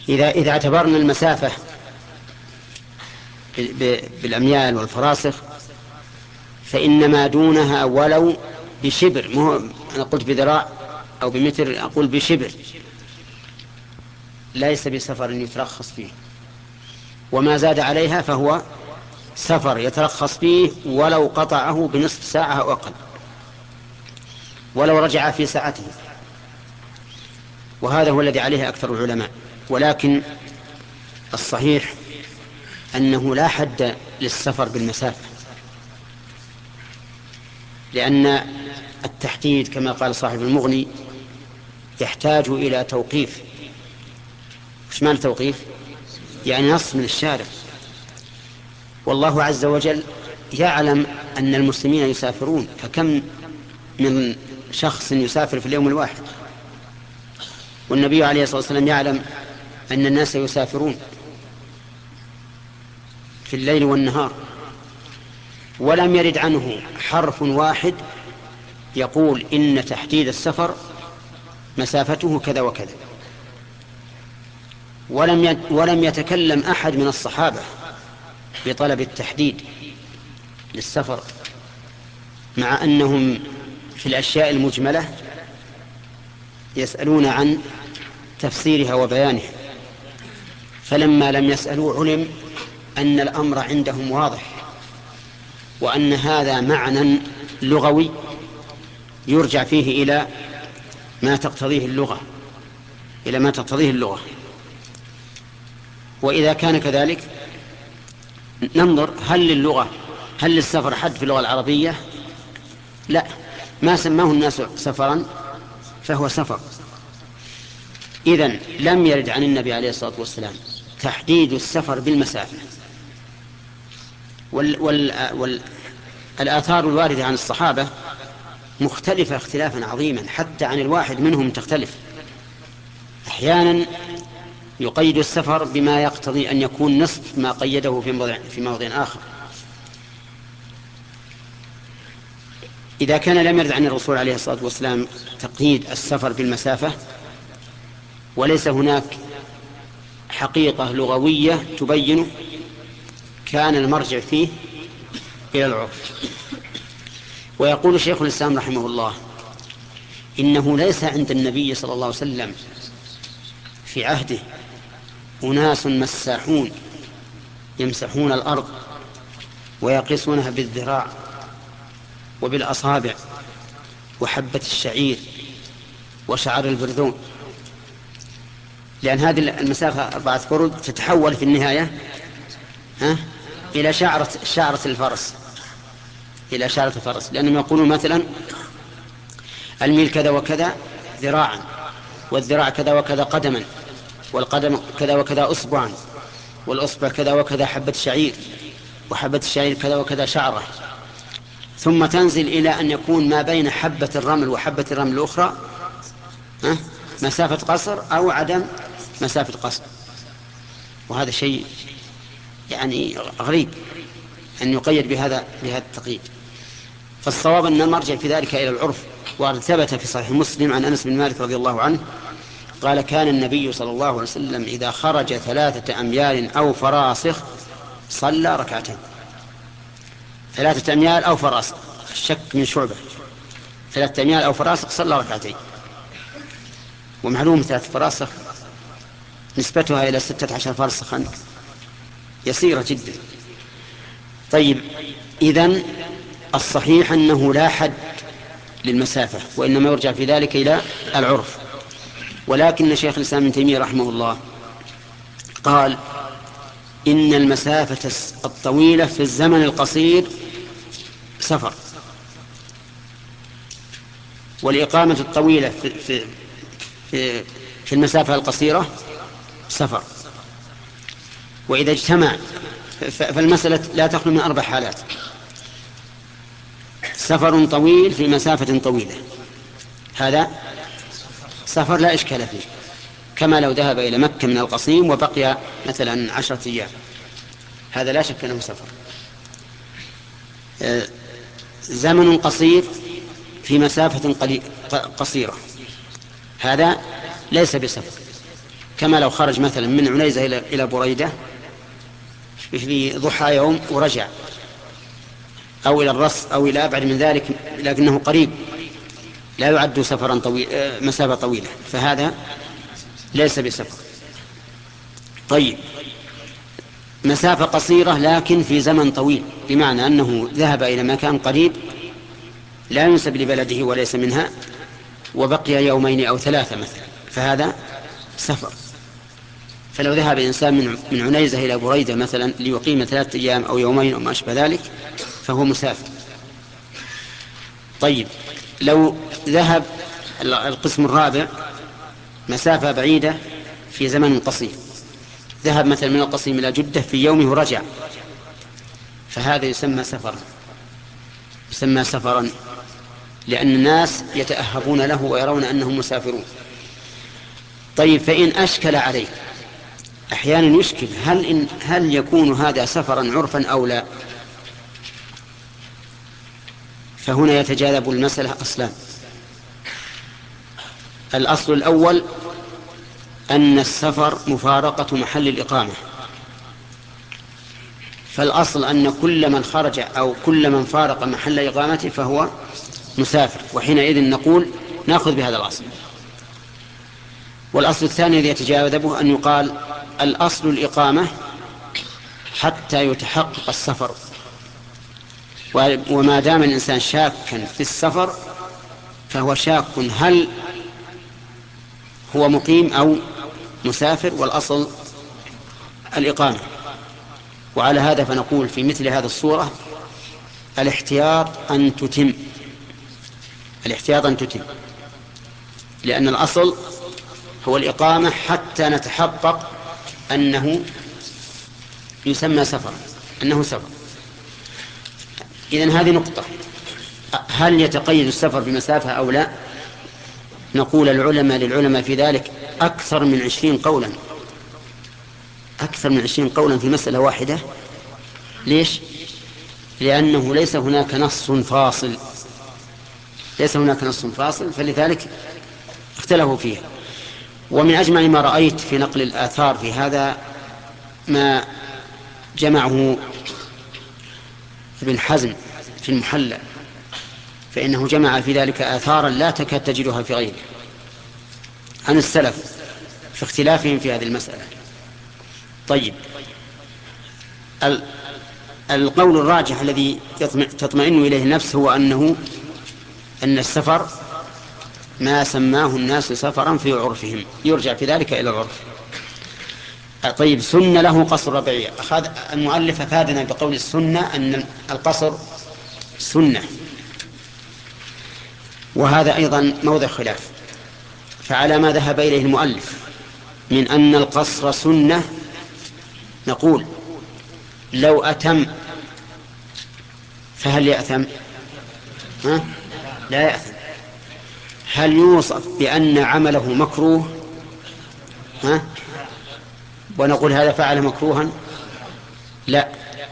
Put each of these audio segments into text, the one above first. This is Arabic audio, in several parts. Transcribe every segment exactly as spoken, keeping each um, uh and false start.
إذا إذا اعتبرنا المسافة بالأميال والفراسخ فإن ما دونها ولو بشبر، مو أنا قلت بذراع أو بمتر، أقول بشبر ليس بسفر يترخص فيه، وما زاد عليها فهو سفر يترخص فيه ولو قطعه بنصف ساعة أو أقل، ولو رجع في ساعته. وهذا هو الذي عليه أكثر العلماء. ولكن الصحيح أنه لا حد للسفر بالمسافة، لأن التحديد كما قال صاحب المغني يحتاج إلى توقيف. وش معنى توقيف؟ يعني نص من الشارع. والله عز وجل يعلم أن المسلمين يسافرون، فكم من شخص يسافر في اليوم الواحد، والنبي عليه الصلاة والسلام يعلم أن الناس يسافرون في الليل والنهار، ولم يرد عنه حرف واحد يقول إن تحديد السفر مسافته كذا وكذا. ولم ولم يتكلم أحد من الصحابة بطلب التحديد للسفر، مع أنهم في الأشياء المجملة يسألون عن تفسيرها وبيانها. فلما لم يسألوا علم أن الأمر عندهم واضح، وأن هذا معنى لغوي يرجع فيه إلى ما تقتضيه اللغة إلى ما تقتضيه اللغة. وإذا كان كذلك ننظر هل للغة هل للسفر حد في اللغة العربية؟ لا، ما سماه الناس سفرا فهو سفر. إذن لم يرد عن النبي عليه الصلاة والسلام تحديد السفر بالمسافة. وال وال وال الآثار الواردة عن الصحابة مختلفة اختلافا عظيما، حتى عن الواحد منهم تختلف. أحيانا يقيد السفر بما يقتضي أن يكون نصف ما قيده في موضع, في موضع آخر. إذا كان لم يرد عن الرسول عليه الصلاة والسلام تقييد السفر بالمسافة، وليس هناك حقيقة لغوية تبين، كان المرجع فيه إلى العرف. ويقول شيخ الإسلام رحمه الله إنه ليس عند النبي صلى الله عليه وسلم في عهده أناس مساحون يمسحون الأرض ويقيسونها بالذراع وبالأصابع وحبة الشعير وشعر البرذون، لأن هذه المسافة أربعة فرد تتحول في النهاية ها إلى شعرة شعرة الفرس إلى شعرة الفرس لأنهم يقولون مثلا الميل كذا وكذا ذراعا، والذراع كذا وكذا قدما، والقدم كذا وكذا أصبعا، والأصبع كذا وكذا حبة شعير، وحبة الشعير كذا وكذا شعرة، ثم تنزل إلى أن يكون ما بين حبة الرمل وحبة الرمل الأخرى ها مسافة قصر أو عدم مسافة قصر. وهذا شيء يعني غريب أن يقيد بهذا بهذا التقييد. فالصواب أن المرجع في ذلك إلى العرف. وقد ثبت في صحيح مسلم عن أنس بن مالك رضي الله عنه قال كان النبي صلى الله عليه وسلم إذا خرج ثلاثة أميال أو فراسخ صلى ركعتين. ثلاثة أميال أو فراسخ، الشك من شعبة، ثلاثة أميال أو فراسخ صلى ركعتين. ومعلوم ثلاثة فراسخ نسبتها إلى ستة عشر فرسخا يسيرة جدا. طيب، إذن الصحيح أنه لا حد للمسافة، وإنما يرجع في ذلك إلى العرف. ولكن شيخ الإسلام ابن تيمية رحمه الله قال إن المسافة الطويلة في الزمن القصير سفر، والإقامة الطويلة في, في, في, في المسافة القصيرة سفر. وإذا اجتمع فالمسألة لا تخلو من أربع حالات: سفر طويل في مسافة طويلة، هذا سفر لا إشكال فيه، كما لو ذهب إلى مكة من القصيم وبقي مثلا عشرة أيام، هذا لا شك أنه سفر. زمن قصير في مسافة قصيرة، هذا ليس بسفر. كما لو خرج مثلا من عنيزة إلى بريدة في ضحى يوم ورجع، أو إلى الرص أو إلى أبعد من ذلك لكنه قريب، لا يعد سفرا طويل مسافة طويلة، فهذا ليس بسفر. طيب، مسافة قصيرة لكن في زمن طويل، بمعنى أنه ذهب إلى مكان قريب لا ينسب لبلده وليس منها وبقي يومين أو ثلاثة مثلا، فهذا سفر. فلو ذهب إنسان من عنيزة إلى بريدة مثلا ليقيم ثلاثة أيام أو يومين أو ما أشبه ذلك فهو مسافر. طيب، لو ذهب القسم الرابع مسافة بعيدة في زمن قصير، ذهب مثلا من القصيم إلى جدة في يومه ورجع، فهذا يسمى سفرا، يسمى سفرا لأن الناس يتأهبون له ويرون أنهم مسافرون. طيب، فإن أشكل عليه، أحيانا يشكل هل, إن هل يكون هذا سفرا عرفا أو لا، فهنا يتجاذب المسألة أصلان. الأصل الأول أن السفر مفارقة محل الإقامة، فالأصل أن كل من خرج أو كل من فارق محل إقامته فهو مسافر، وحينئذ نقول نأخذ بهذا الأصل. والأصل الثاني الذي يتجاذبه أن يقال الأصل الإقامة حتى يتحقق السفر، وما دام الإنسان شاكا في السفر فهو شاك هل هو مقيم أو مسافر، والأصل الإقامة. وعلى هذا فنقول في مثل هذه الصورة الاحتياط أن تتم، الاحتياط أن تتم، لأن الأصل هو الإقامة حتى نتحقق أنه يسمى سفر، أنه سفر. إذن هذه نقطة. هل يتقيد السفر بمسافة أو لا؟ نقول العلماء للعلماء في ذلك أكثر من عشرين قولا، أكثر من عشرين قولا في مسألة واحدة. ليش؟ لأنه ليس هناك نص فاصل، ليس هناك نص فاصل، فلذلك اختلفوا فيها. ومن أجمع ما رأيت في نقل الآثار في هذا ما جمعه ابن حزم في المحلى، فإنه جمع في ذلك آثارا لا تكاد تجدها في غيره عن السلف في اختلافهم في هذه المسألة. طيب، القول الراجح الذي تطمئن إليه النفس هو أنه أن السفر ما سماه الناس سفرا في عرفهم، يرجع في ذلك إلى العرف. طيب، سنة له قصر ربيعي. أخذ المؤلف أفادنا بقول السنة أن القصر سنة، وهذا أيضا موضع خلاف. فعلى ما ذهب إليه المؤلف من أن القصر سنة نقول لو أتم فهل يأثم؟ ها؟ لا يأثم. هل يوصف بأن عمله مكروه؟ ها؟ ونقول هذا فعل مكروها؟ لا،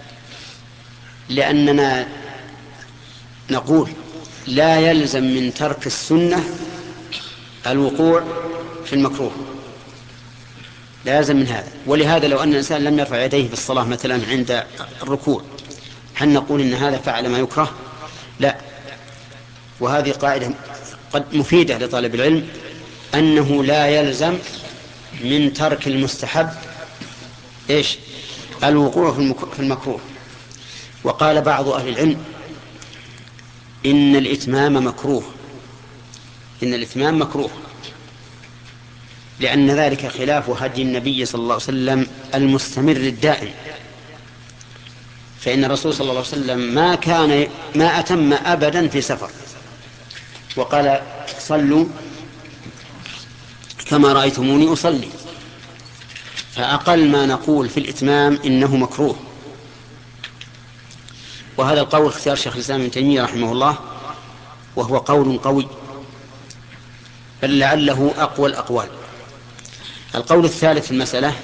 لأننا نقول لا يلزم من ترك السنة الوقوع في المكروه، لا يلزم من هذا. ولهذا لو أن الإنسان لم يرفع يديه في الصلاة مثلا عند الركوع هل نقول إن هذا فعل ما يكره؟ لا. وهذه قاعدة قد مفيدة لطالب العلم، أنه لا يلزم من ترك المستحب إيش؟ الوقوع في المكروه. وقال بعض أهل العلم إن الإتمام مكروه، إن الإتمام مكروه لأن ذلك خلاف هدي النبي صلى الله عليه وسلم المستمر الدائم. فإن الرسول صلى الله عليه وسلم ما كان ما أتم أبدا في سفر، وقال صلوا كما رأيتموني أصلي. فأقل ما نقول في الإتمام إنه مكروه. وهذا القول اختيار شيخ الإسلام ابن تيمية رحمه الله، وهو قول قوي، بل لعله أقوى الأقوال. القول الثالث في المسألة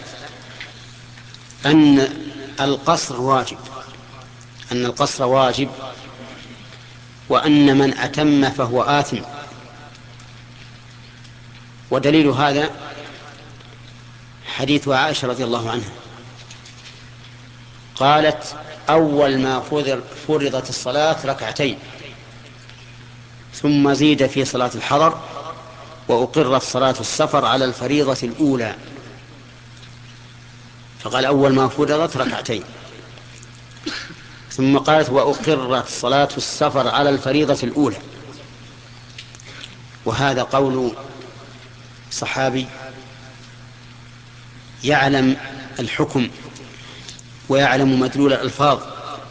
أن القصر واجب، أن القصر واجب، وأن من أتم فهو آثم. ودليل هذا حديث عائشة رضي الله عنها قالت: أول ما فرضت الصلاة ركعتين، ثم زيد في صلاة الحضر، وأقرت صلاة السفر على الفريضة الأولى. فقال: أول ما فرضت ركعتين، ثم قالت: وأقرت صلاة السفر على الفريضة الأولى. وهذا قول صحابي يعلم الحكم ويعلم مدلول الألفاظ،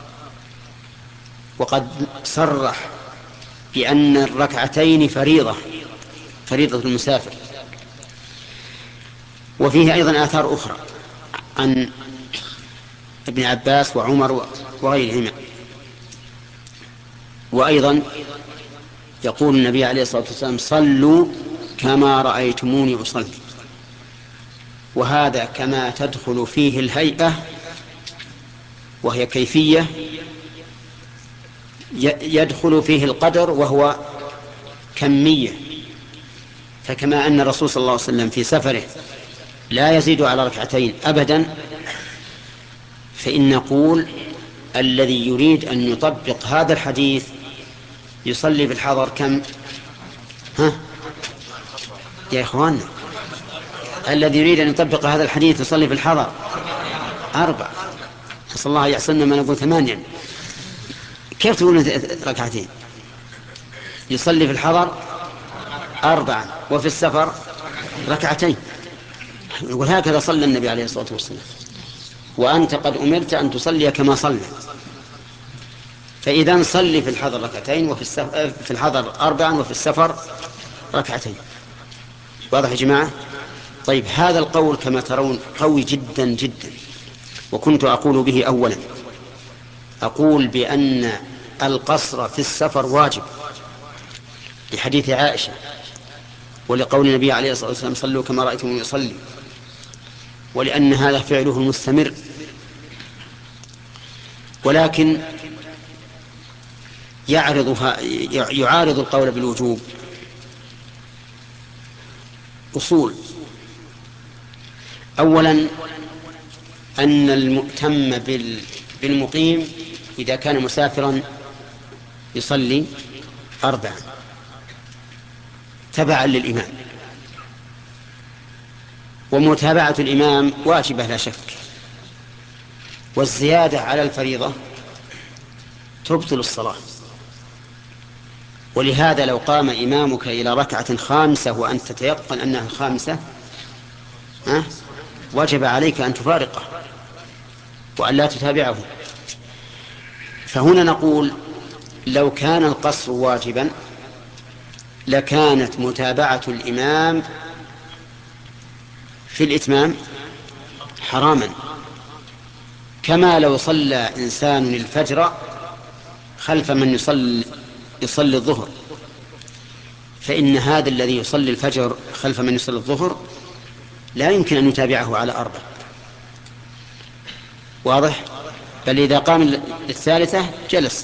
وقد صرح بأن الركعتين فريضة فريضة المسافر. وفيه أيضا آثار أخرى عن ابن عباس وعمر وغيرهما. وأيضا يقول النبي عليه الصلاة والسلام: صلوا كما رأيتموني أصلي. وهذا كما تدخل فيه الهيئة وهي كيفية، يدخل فيه القدر وهو كمية. فكما أن الرسول صلى الله عليه وسلم في سفره لا يزيد على ركعتين أبدا، فإن نقول الذي يريد أن يطبق هذا الحديث يصلي في الحضر كم؟ ها يا إخواننا، الذي يريد أن يطبق هذا الحديث يصلي في الحضر أربع. نسأل الله يحصلنا ما نقول ثمانيا. كيف تقولون ركعتين؟ يصلي في الحضر أربعا وفي السفر ركعتين. يقول هكذا صلى النبي عليه الصلاة والسلام، وأنت قد أمرت أن تصلي كما صلى. فإذا صلي في الحضر ركعتين وفي السفر في الحضر أربعا وفي السفر ركعتين. واضح يا جماعة؟ طيب، هذا القول كما ترون قوي جدا جدا، وكنت أقول به أولا. أقول بأن القصر في السفر واجب لحديث عائشة، ولقول النبي عليه الصلاة والسلام: صلوا كما رأيتم يصلي، ولأن هذا فعله المستمر. ولكن يعرض يعارض القول بالوجوب أصول. أولا، أن المؤتم بالمقيم إذا كان مسافرا يصلي أربعا تبعا للإمام، ومتابعة الإمام واجبة لا شك، والزيادة على الفريضة تبطل الصلاة. ولهذا لو قام إمامك إلى ركعة خامسة وأنت تتيقن أنها الخامسة، أه؟ وجب عليك أن تفارقه وأن لا تتابعه. فهنا نقول لو كان القصر واجبا لكانت متابعة الإمام في الإتمام حراما، كما لو صلى إنسان الفجر خلف من يصلي, يصلي الظهر، فإن هذا الذي يصلي الفجر خلف من يصلي الظهر لا يمكن أن يتابعه على أربع. واضح؟ بل إذا قام الثالثة جلس.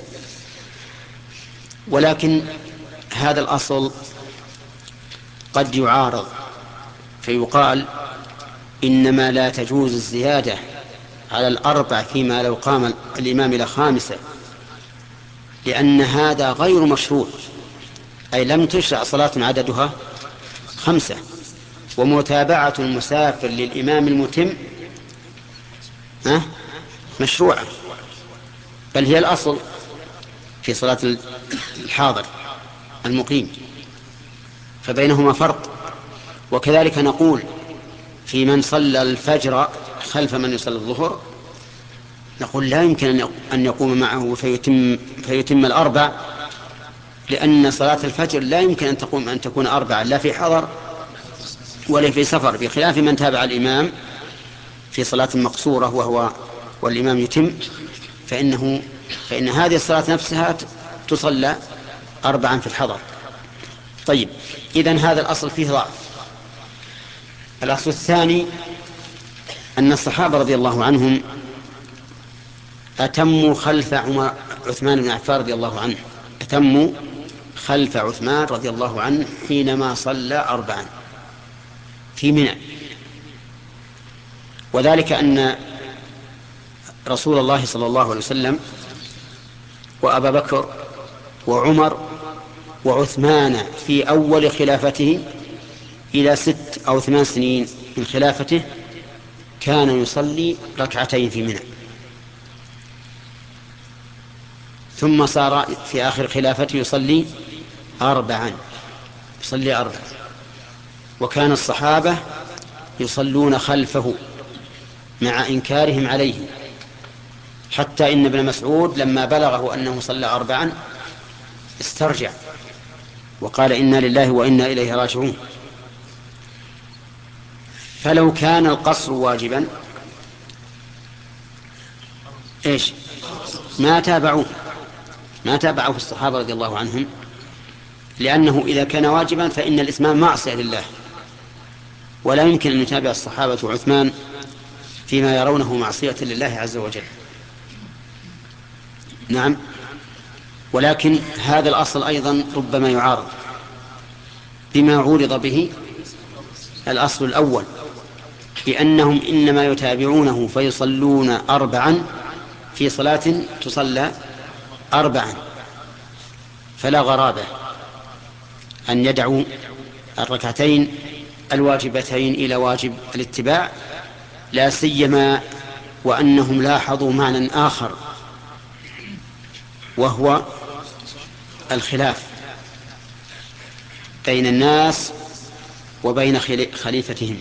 ولكن هذا الأصل قد يعارض، فيقال إنما لا تجوز الزيادة على الأربع فيما لو قام الإمام إلى خامسة، لأن هذا غير مشروع، أي لم تشرع صلاة عددها خمسة. ومتابعة المسافر للإمام المتم أه؟ مشروعة، بل هي الأصل في صلاة الحاضر المقيم، فبينهما فرق. وكذلك نقول في من صلى الفجر خلف من يصلي الظهر، نقول لا يمكن أن يقوم معه فيتم, فيتم الأربع، لأن صلاة الفجر لا يمكن أن تقوم أن تكون أربعة لا في حضر ولا في سفر، بخلاف من تابع الإمام في صلاة مقصورة وهو والإمام يتم، فإنه فإن هذه الصلاة نفسها تصلى أربعا في الحضر. طيب، إذن هذا الأصل فيه ضعف. الأصل الثاني أن الصحابة رضي الله عنهم أتموا خلف عمر عثمان بن عفان رضي الله عنه أتموا خلف عثمان رضي الله عنه حينما صلى أربعا في منى. وذلك أن رسول الله صلى الله عليه وسلم وأبا بكر وعمر وعثمان في أول خلافته إلى ست أو ثمان سنين من خلافته كان يصلي ركعتين في منى، ثم صار في آخر خلافته يصلي أربعا يصلي أربعا وكان الصحابة يصلون خلفه مع إنكارهم عليه، حتى إن ابن مسعود لما بلغه أنه صلى أربعا استرجع وقال إنا لله وإنا إليه راجعون. فلو كان القصر واجبا إيش ما تابعوه ما تابعوه الصحابة رضي الله عنهم، لأنه إذا كان واجبا فإن الإتمام معصية لله، ولا يمكن أن يتابع الصحابة وعثمان فيما يرونه معصية لله عز وجل. نعم، ولكن هذا الأصل أيضا ربما يعارض بما عورض به الأصل الأول، بأنهم إنما يتابعونه فيصلون أربعا في صلاة تصلى أربعا، فلا غرابة أن يدعوا الركعتين الواجبتين إلى واجب الاتباع، لا سيما وأنهم لاحظوا معنى آخر وهو الخلاف بين الناس وبين خليفتهم.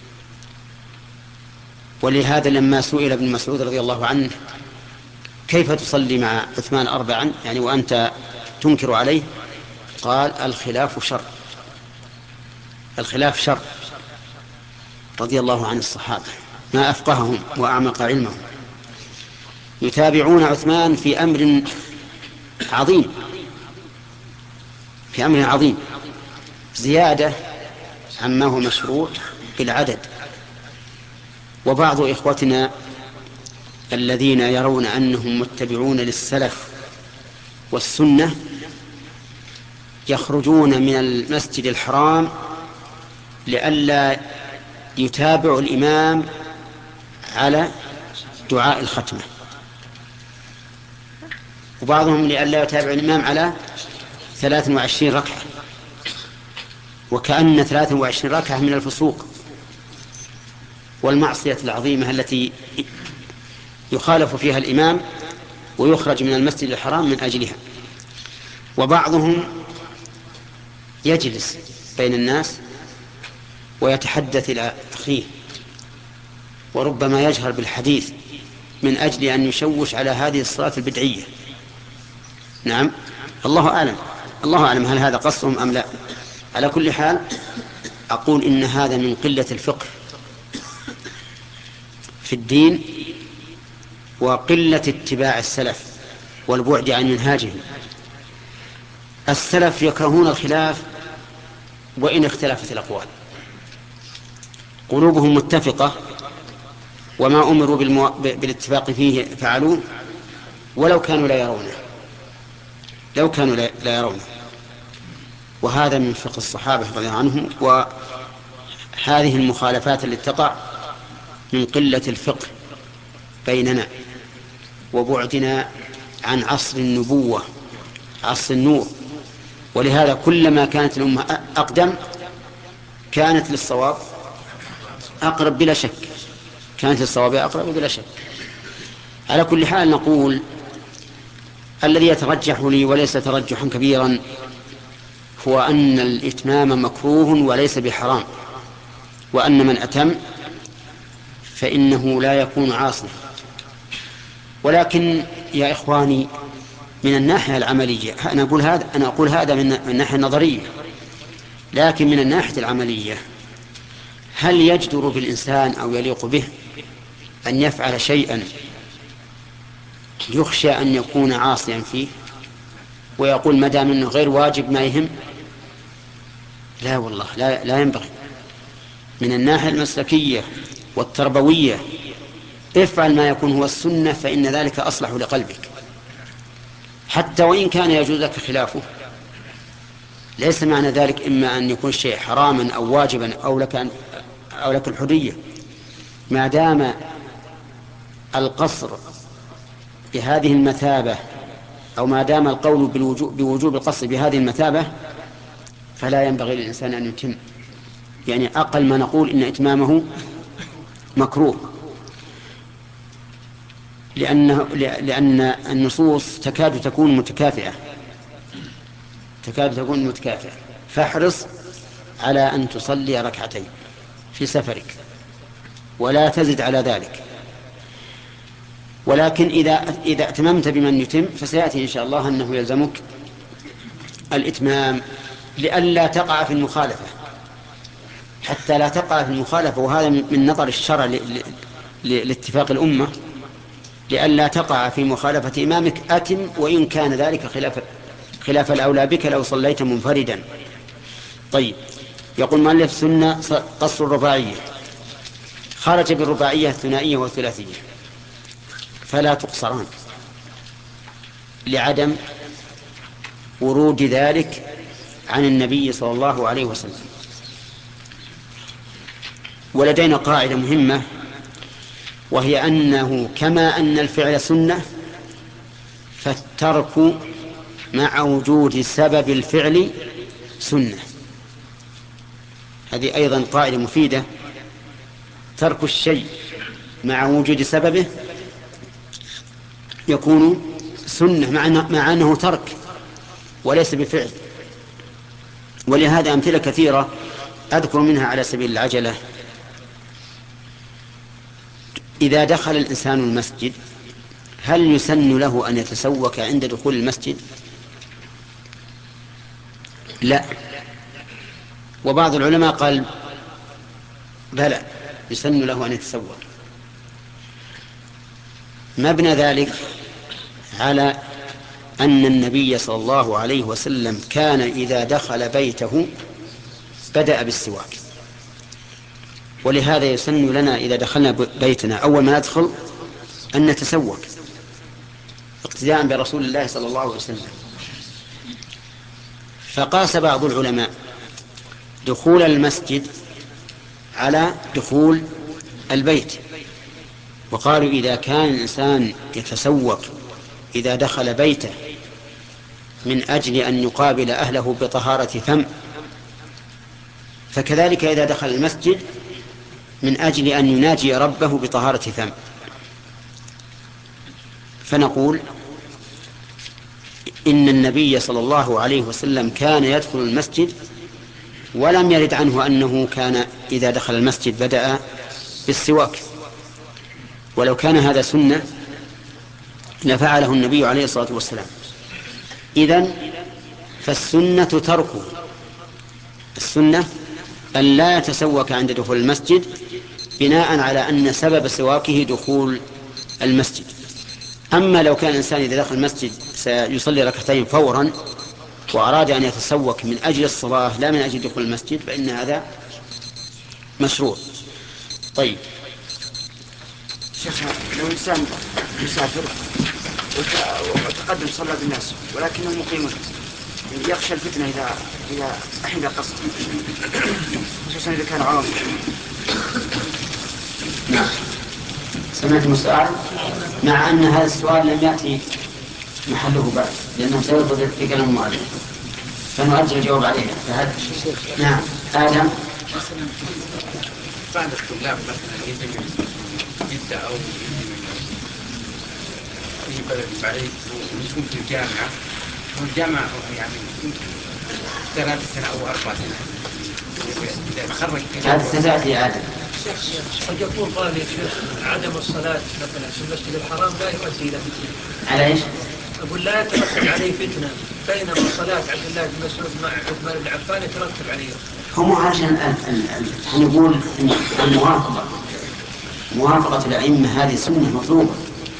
ولهذا لما سئل ابن مسعود رضي الله عنه كيف تصلي مع عثمان أربعا يعني وأنت تنكر عليه، قال الخلاف شر الخلاف شر رضي الله عن الصحابة ما أفقههم وأعمق علمهم، يتابعون عثمان في أمر عظيم في أمر عظيم زيادة عما هو مشروع بالعدد. وبعض إخوتنا الذين يرون أنهم متبعون للسلف والسنة يخرجون من المسجد الحرام لئلا يتابعوا الإمام على دعاء الختمة، وبعضهم لئلا يتابع الإمام على ثلاث وعشرين ركعة، وكأن ثلاث وعشرين ركعة من الفسوق والمعصية العظيمة التي يخالف فيها الإمام ويخرج من المسجد الحرام من أجلها. وبعضهم يجلس بين الناس ويتحدث إلى أخيه وربما يجهر بالحديث من أجل أن يشوش على هذه الصلاة البدعية. نعم، الله أعلم الله أعلم هل هذا قصدهم أم لا. على كل حال أقول إن هذا من قلة الفقه في الدين وقلة اتباع السلف والبعد عن منهاجهم. السلف يكرهون الخلاف وإن اختلفت الأقوال، قلوبهم متفقة وما أمروا بالمو... بالاتفاق فيه فعلوه ولو كانوا لا يرونه لو كانوا لا يرونه وهذا من فقه الصحابة رضي الله عنهم. وهذه المخالفات التي تقع من قلة الفقه بيننا وبعدنا عن عصر النبوة عصر النور. ولهذا كلما كانت الأمة أقدم كانت للصواب أقرب بلا شك كانت للصواب أقرب بلا شك. على كل حال نقول الذي يترجح لي وليس ترجحا كبيرا هو أن الإتمام مكروه وليس بحرام، وأن من أتم فإنه لا يكون عاصيا. ولكن يا إخواني من الناحية العملية أنا أقول هذا أنا أقول هذا من الناحية النظرية، لكن من الناحية العملية هل يجدر بالإنسان أو يليق به أن يفعل شيئا يخشى أن يكون عاصيا فيه ويقول ما دام انه غير واجب ما يهم؟ لا والله لا, لا ينبغي. من الناحية المسلكية والتربوية افعل ما يكون هو السنة فإن ذلك أصلح لقلبك، حتى وإن كان يجوز لك خلافه. ليس معنى ذلك إما أن يكون الشيء حراما أو واجبا أو لك, أو لك الحرية، ما دام القصر بهذه المثابة أو ما دام القول بالوجوب بوجوب القصر بهذه المثابة فلا ينبغي للإنسان أن يتم. يعني أقل ما نقول إن إتمامه مكروه، لأنه لأن النصوص تكاد تكون متكافئة تكاد تكون متكافئة فاحرص على أن تصلي ركعتين في سفرك ولا تزد على ذلك. ولكن إذا إذا اتممت بمن يتم فسيأتي إن شاء الله أنه يلزمك الإتمام لئلا تقع في المخالفة، حتى لا تقع في المخالفة، وهذا من نظر الشرع لاتفاق الأمة، لئلا تقع في مخالفة إمامك أتم وإن كان ذلك خلاف خلاف الأولى بك لو صليت منفردا. طيب، يقول مؤلف سنة قصر الرباعية، خرج بالرباعية الثنائية والثلاثية فلا تقصران لعدم ورود ذلك عن النبي صلى الله عليه وسلم. ولدينا قاعدة مهمة، وهي أنه كما أن الفعل سنة فالترك مع وجود سبب الفعل سنة. هذه أيضا قاعدة مفيدة، ترك الشيء مع وجود سببه يكون سنة مع أنه ترك وليس بفعل. ولهذا أمثلة كثيرة أذكر منها على سبيل العجلة. إذا دخل الإنسان المسجد هل يسن له أن يتسوك عند دخول المسجد؟ لا. وبعض العلماء قال بلى يسن له أن يتسوك. مبنى ذلك على أن النبي صلى الله عليه وسلم كان إذا دخل بيته بدأ بالسواك، ولهذا يسن لنا إذا دخلنا بيتنا أول ما ندخل أن نتسوك اقتداء برسول الله صلى الله عليه وسلم. فقاس بعض العلماء دخول المسجد على دخول البيت، وقالوا إذا كان الإنسان يتسوق إذا دخل بيته من أجل أن يقابل أهله بطهارة فم، فكذلك إذا دخل المسجد من أجل أن يناجي ربه بطهارة فم. فنقول إن النبي صلى الله عليه وسلم كان يدخل المسجد ولم يرد عنه أنه كان إذا دخل المسجد بدأ بالسواك، ولو كان هذا سنة لفعله النبي عليه الصلاة والسلام. إذن فالسنة تركه، السنة أن لا يتسوك عند دخول المسجد بناء على أن سبب سواكه دخول المسجد. أما لو كان الإنسان إذا دخل المسجد سيصلي ركعتين فورا وأراد أن يتسوك من أجل الصلاة لا من أجل دخول المسجد فإن هذا مشروع. طيب شيخنا، لو إنسان مسافر وتقدم صلى بالناس ولكنه مقيم يخشى الفتنة إذا إذا أحد قصد، خصوصا إذا كان عرض. نعم، سمعتم السؤال، مع أن هذا السؤال لم يأتي محله بعد لأنه سيرد في كلام المؤلف فنؤجل الجواب عليه. فهذا نعم. آدم، بعض الطلاب مثلا يجب جدة أو في بلد بعيد ويكون في الجامعة، والجامعة يعني ثلاث سنة أو أربع سنة إذا تخرج هذا ستأتي آدم. قد يكون قال يا شيخ عدم الصلاة مثلا في المسجد الحرام لا يؤدي إلى فتنة. على إيش؟ أقول لا يترتب عليه فتنة، بينما صلاة عبد الله بن مسعود مع عثمان بن عفان يترتب عليه. هم عشان نقول الموافقة موافقة الأئمة هذه سنة مطلوبة،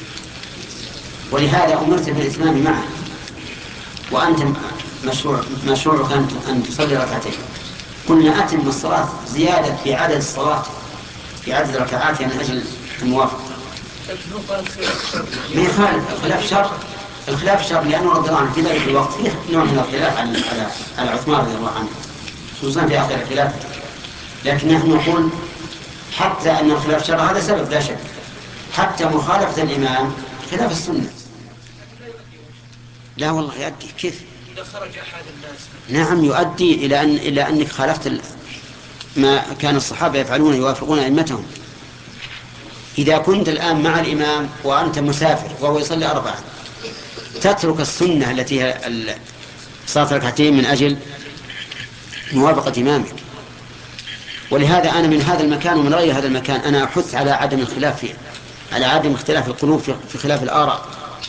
ولهذا أمرت بالإتمام معه، وأنت مشروع مشروعك أن تصلي ركعتين. قلنا أتم الصلاة زيادة في عدد الصلاة في عدد ركعاتها من أجل الموافقة. ما يخالف الخلاف شر، الخلاف شر لأنه رضي الله عنه في ذلك الوقت فيه نوع من الخلاف على على عثمان رضي الله عنه خصوصا في آخر الخلاف. لكن نحن نقول حتى أن الخلاف شرع هذا سبب لا شك، حتى مخالفة الإمام خلاف السنة. لا والله يؤدي كيف؟ إذا خرج أحد الناس نعم يؤدي إلى أن إلى أنك خالفت ما كان الصحابة يفعلون يوافقون أئمتهم. إذا كنت الآن مع الإمام وأنت مسافر وهو يصلي أربعة، تترك السنة التي هي صلاة ركعتين من أجل موافقة إمامك. ولهذا أنا من هذا المكان ومن غير هذا المكان أنا أحث على عدم الخلاف فيه، على عدم اختلاف القلوب في خلاف الآراء،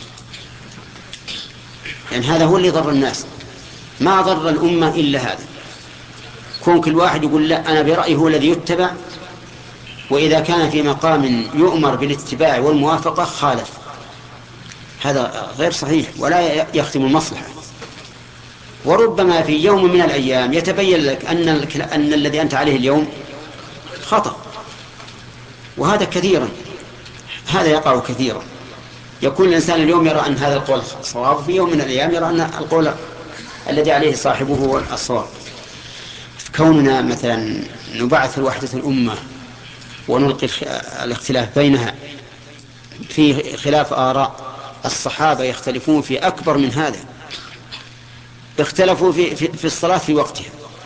لأن يعني هذا هو اللي ضر الناس، ما ضر الأمة إلا هذا. كون كل واحد يقول لا أنا برأيه هو الذي يتبع، وإذا كان في مقام يؤمر بالاتباع والموافقة خالف، هذا غير صحيح ولا يخدم المصلحة. وربما في يوم من الأيام يتبين لك أن, أن الذي أنت عليه اليوم خطأ، وهذا كثيرا، هذا يقع كثيرا. يكون الإنسان اليوم يرى أن هذا القول صواب، في يوم من الأيام يرى أن القول الذي عليه صاحبه هو الصواب. كوننا مثلا نبعث وحدة الأمة ونلقي الاختلاف بينها في خلاف آراء، الصحابة يختلفون في أكبر من هذا، اختلفوا في, في, في الصلاة في وقتها،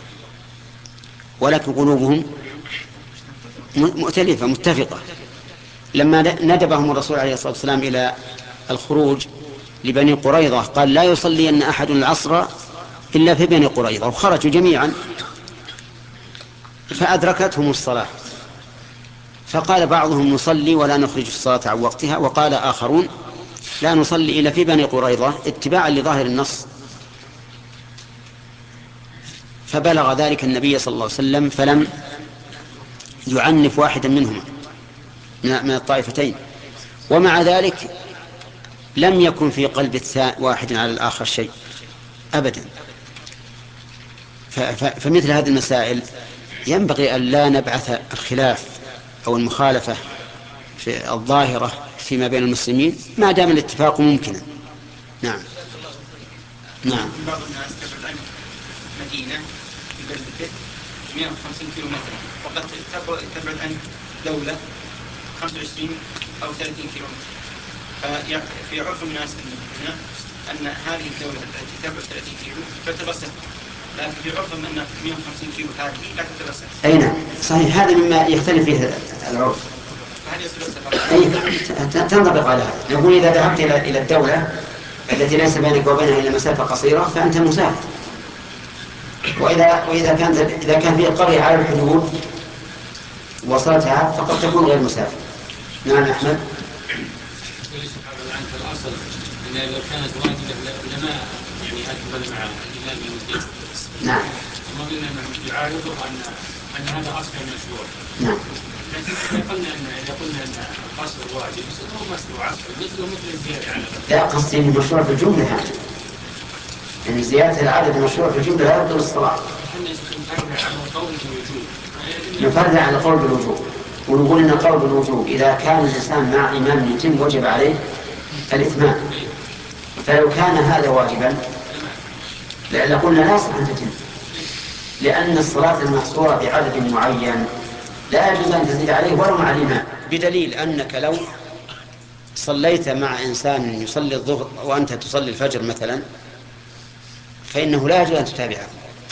ولكن قلوبهم مؤتلفة متفقة. لما ندبهم الرسول عليه الصلاة والسلام إلى الخروج لبني قريظة قال لا يصلي أن أحد العصر إلا في بني قريظة، وخرجوا جميعا فأدركتهم الصلاة، فقال بعضهم نصلي ولا نخرج الصلاة عن وقتها، وقال آخرون لا نصلي إلا في بني قريظة اتباعا لظاهر النص. فبلغ ذلك النبي صلى الله عليه وسلم فلم يعنف واحدا منهما من الطائفتين، ومع ذلك لم يكن في قلب واحد على الآخر شيء أبدا. فمثل هذه المسائل ينبغي أن لا نبعث الخلاف أو المخالفة في الظاهرة فيما بين المسلمين ما دام الاتفاق ممكنا. نعم نعم. بعض الناس تبعد عن مدينة مئة وخمسين كيلو متر، وقد تبعد عن دولة خمسة وعشرين أو ثلاثين كيلو متر. في عرف الناس هنا أن هذه الدولة التي تبعد ثلاثين كيلو تعتبر سفر، لكن في عرفهم أن مئة وخمسين كيلو هذه لا تعتبر سفر. أي نعم صحيح، هذا مما يختلف فيه العرف. أي تنطبق على هذا. نقول إذا ذهبت إلى الدولة التي ليس بينك وبينها إلا مسافة قصيرة فأنت مسافر، وإذا وإذا كانت إذا كان في قرية على الحدود وصلتها فقد تكون غير مسافر. نعم أحمد. الأصل أن لو كانت واجبة العلماء يعني أكبر مع الإمام المسلم. نعم. وما قلنا أن يعارضوا أن أن هذا أصل مشروع. نعم. لكن إذا قلنا أن إذا قلنا أن القصر واجب هو مشروع مثله مثل الزيادة على لا قصدي إنه مشروع في الجملة يعني. يعني زيادة العدد مشروع في الجملة لا يبطل الصلاة. نفرد على قول بالوجوب، ونقول إن قول بالوجوب إذا كان الإنسان مع إمام يتم وجب عليه الإتمام، فلو كان هذا واجبا لقلنا لا يصح أن تتم، لأن الصلاة المحصورة بعدد معين لا يجوز أن تزيد عليه ولو مع الإمام، بدليل أنك لو صليت مع إنسان يصلي الظهر وأنت تصلي الفجر مثلا فإنه لا يجوز أن تتابعه.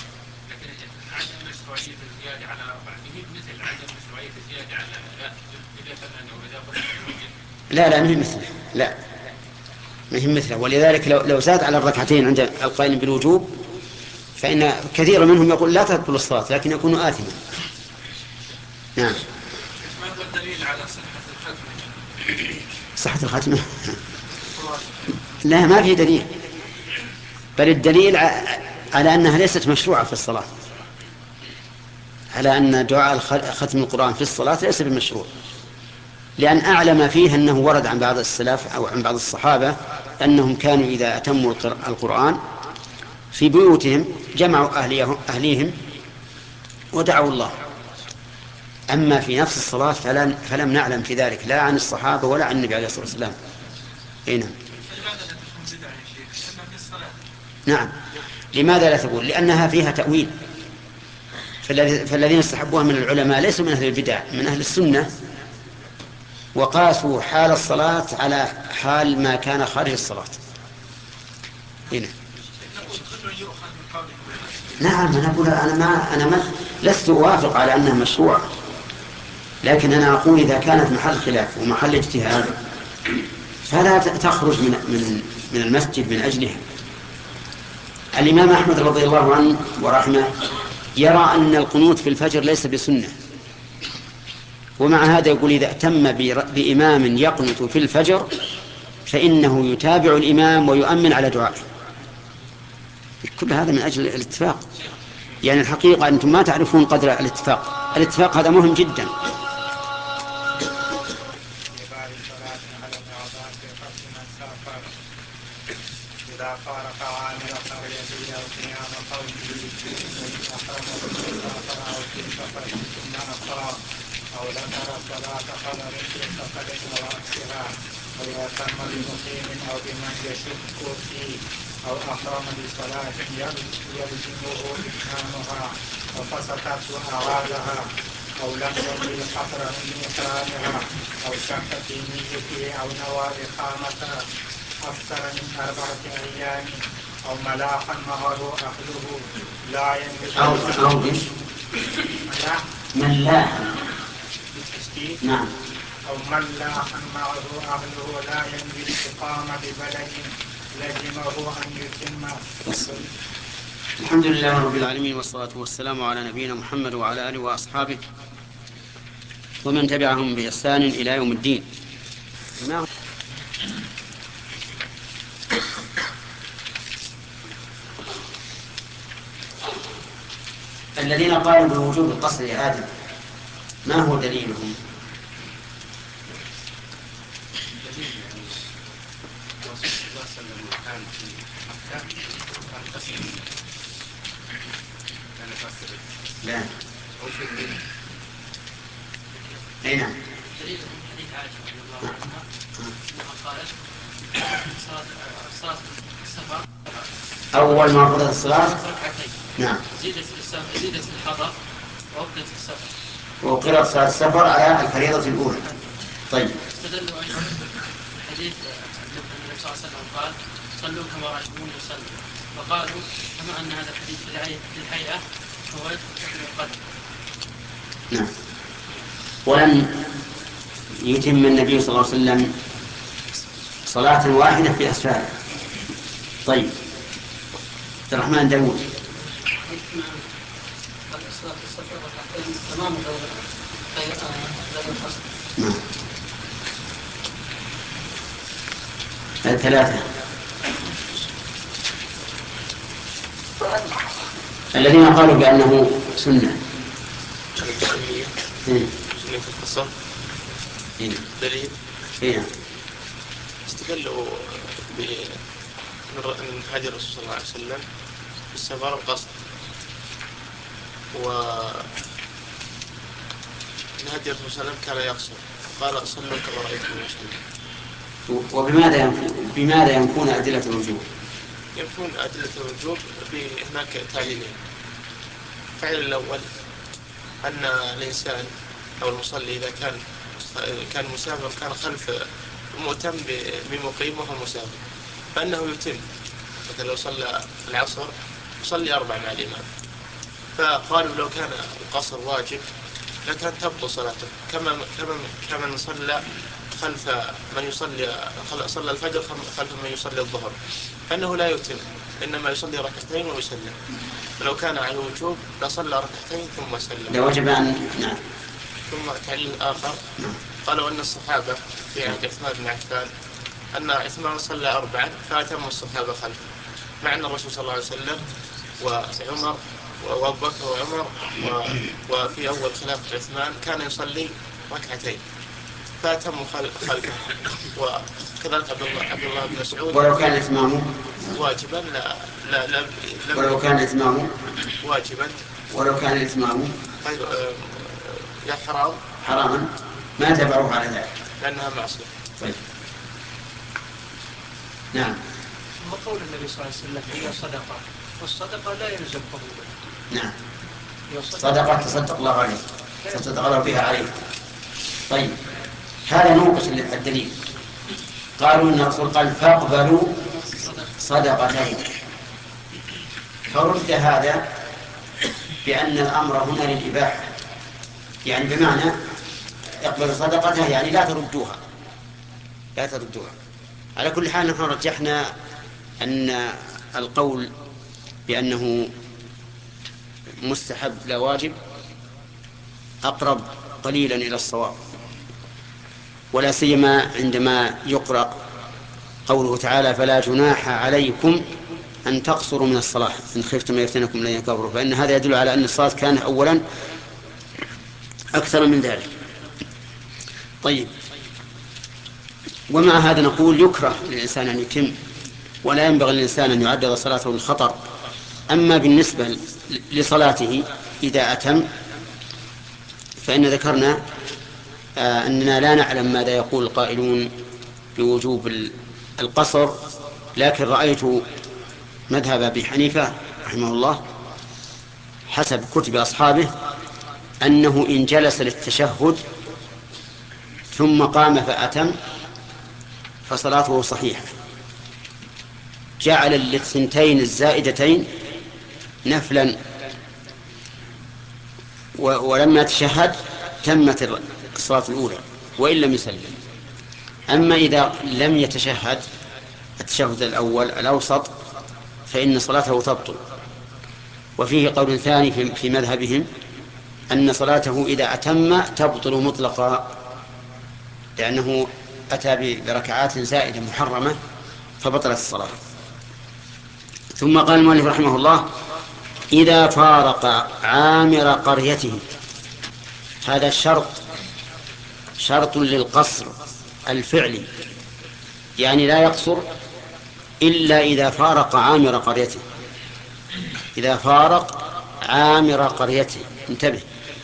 لا لا مهم مثله، لا مهم مثله. ولذلك لو, لو زاد على الركعتين عند القائل بالوجوب فإن كثير منهم يقول لا تبطل الصلاة لكن يكون آثما. نعم. ما هو الدليل على صحة الختمة؟ صحة الختمة لا ما في دليل، بل الدليل على أنها ليست مشروعة في الصلاة، على أن دعاء ختم القرآن في الصلاة ليس بمشروع، لأن أعلم فيه أنه ورد عن بعض السلف أو عن بعض الصحابة أنهم كانوا إذا أتموا القرآن في بيوتهم جمعوا أهليهم ودعوا الله. أما في نفس الصلاة فلن فلم نعلم في ذلك لا عن الصحابة ولا عن النبي عليه الصلاة والسلام. نعم. نعم. لماذا لا تقول؟ لأنها فيها تأويل، فالذين استحبوها من العلماء ليسوا من أهل البدع، من أهل السنة، وقاسوا حال الصلاة على حال ما كان خارج الصلاة. هنا نعم، أنا أقول أنا ما أنا ما لست أوافق على أنها مشروع، لكن أنا أقول إذا كانت محل خلاف ومحل اجتهاد فلا تخرج من من من المسجد من أجلها. الإمام أحمد رضي الله عنه ورحمه يرى أن القنوت في الفجر ليس بسنة، ومع هذا يقول إذا اتم بإمام يقنط في الفجر فإنه يتابع الإمام ويؤمن على دعائه. كل هذا من أجل الاتفاق. يعني الحقيقة أنتم ما تعرفون قدر الاتفاق. الاتفاق هذا مهم جدا. إذا فارق عامل قريته أو قيام قوله أحرم بالصلاة أو في سفر ثم أقرأ أو ذكر الصلاة قبل في سفر ورأسها أو يتم بمقيم أو بمن يشك فيه أو أحرم بصلاة يلزمه إتمامها وفسقت وأعادها أو لم يقل حفرا من إحرامها أو شك في نيته أو نوى إقامتها أكثر من أربعة أيام أو ملاحا معه أهله لا ينبغي أو أو إيش؟ ملاحا. نعم. أو ملاحا معه أهله لا ينبغي الإقامة ببلد لزمه أن يتم. الحمد لله رب العالمين والصلاة والسلام على نبينا محمد وعلى آله وأصحابه ومن تبعهم بإحسان إلى يوم الدين. الذين قالوا بوجوب القصر يا آدم ما هو دليلهم؟ لا. أي نعم. أول ما فرضت الصلاة نعم زيدت زيدت الحضر وأبدت السفر وقرأت صلاة السفر على الفريضة الأولى. طيب. استدلوا أيضا حديث النبي صلى الله عليه وسلم قال صلوا كما رأيتموني يصلوا، فقالوا كما أن هذا الحديث في الهيئة فهو يدخل في القدر. نعم. ولم يتم النبي صلى الله عليه وسلم صلاة واحدة في أسفاره. طيب. عبد الرحمن داود. نعم. الثلاثة الذين قالوا بأنه سنة. سنة القصر دليل. هنا استدلوا من هدي الرسول صلى الله عليه وسلم بالسفر القصر، و من هدي الرسول صلى الله عليه وسلم كان يقصر، قال صلوا كما رأيتموني أصلي. وبماذا ينفون بماذا ينفون أدلة الوجوب؟ ينفون أدلة الوجوب بهناك تعليلين. الفعل الأول أن الإنسان أو المصلي إذا كان كان مسافر كان خلف مؤتم بمقيم وهو مسافر فإنه يتم، مثلا لو صلى العصر يصلي أربع مع الإمام، فقالوا لو كان القصر واجب لكن تبطل صلاته كما كما كما صلى خلف من يصلي صلى الفجر خلف من يصلي الظهر، فإنه لا يتم إنما يصلي ركعتين ويسلم. فلو كان على الوجوب لصلى ركعتين ثم سلم. لو وجب أن نعم. ثم تعليل آخر قالوا أن الصحابة في عهد عثمان بن عفان أن عثمان صلى أربعا فأتم الصحابة خلفه، مع أن الرسول صلى الله عليه وسلم وعمر وأبو بكر وعمر وفي أول خلافة عثمان كان يصلي ركعتين فأتموا خلفه. وكذلك عبد الله عبد الله بن مسعود ولو كان إتمامه واجبا لا لا لا ولو كان إتمامه واجبا ولو كان إتمامه غير يا حرام حراما ما تبعوه على ذلك لأنها معصية. طيب. نعم. ثم قول النبي صلى الله عليه وسلم هي صدقة، والصدقة لا يلزم قبولها. نعم. صدقة تصدق الله عليه، تصدق الله بها عليه. طيب هذا نوقش الدليل. قالوا إن الرسول قال فاقبلوا صدقتين، فرد هذا بأن الأمر هنا للإباحة، يعني بمعنى اقبلوا صدقتها يعني لا تردوها، لا تردوها. على كل حال نحن رجحنا أن القول بأنه مستحب لا واجب أقرب قليلا إلى الصواب، ولا سيما عندما يقرأ قوله تعالى فلا جناح عليكم أن تقصروا من الصلاة إن خفتم يفتنكم لن يكفروا، فإن هذا يدل على أن الصلاة كان أولا أكثر من ذلك. طيب، ومع هذا نقول يكره للإنسان أن يتم، ولا ينبغي للإنسان أن يعرض صلاته للخطر. أما بالنسبة لصلاته إذا أتم فإن ذكرنا آه أننا لا نعلم ماذا يقول القائلون بوجوب القصر، لكن رأيت مذهب أبي حنيفة رحمه الله حسب كتب أصحابه أنه إن جلس للتشهد ثم قام فأتم فصلاته صحيحة، جعل للثنتين الزائدتين نفلا، ولما تشهد تمت الصلاة الأولى وإن لم يسلم. أما إذا لم يتشهد التشهد الأول الأوسط فإن صلاته تبطل. وفيه قول ثاني في مذهبهم أن صلاته إذا أتم تبطل مطلقا، لأنه أتى بركعات زائدة محرمة فبطلت الصلاة. ثم قال المؤلف رحمه الله إذا فارق عامر قريته، هذا الشرط شرط للقصر الفعلي، يعني لا يقصر إلا إذا فارق عامر قريته. إذا فارق عامر قريته، انتبه،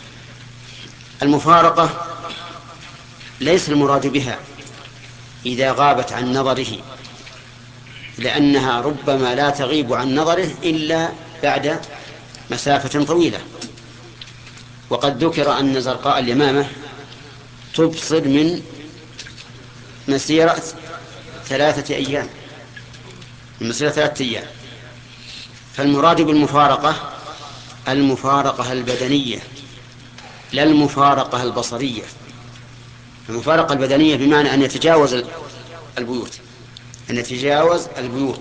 المفارقة ليس المراد بها إذا غابت عن نظره، لأنها ربما لا تغيب عن نظره إلا بعد مسافة طويلة. وقد ذكر أن زرقاء اليمامة تبصر من مسيرة ثلاثة أيام، من مسيرة ثلاثة أيام. فالمراد بالمفارقة المفارقة البدنية لا المفارقة البصرية. المفارقة البدنية بمعنى أن يتجاوز البيوت، أن يتجاوز البيوت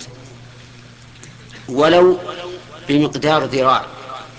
ولو بمقدار ذراع،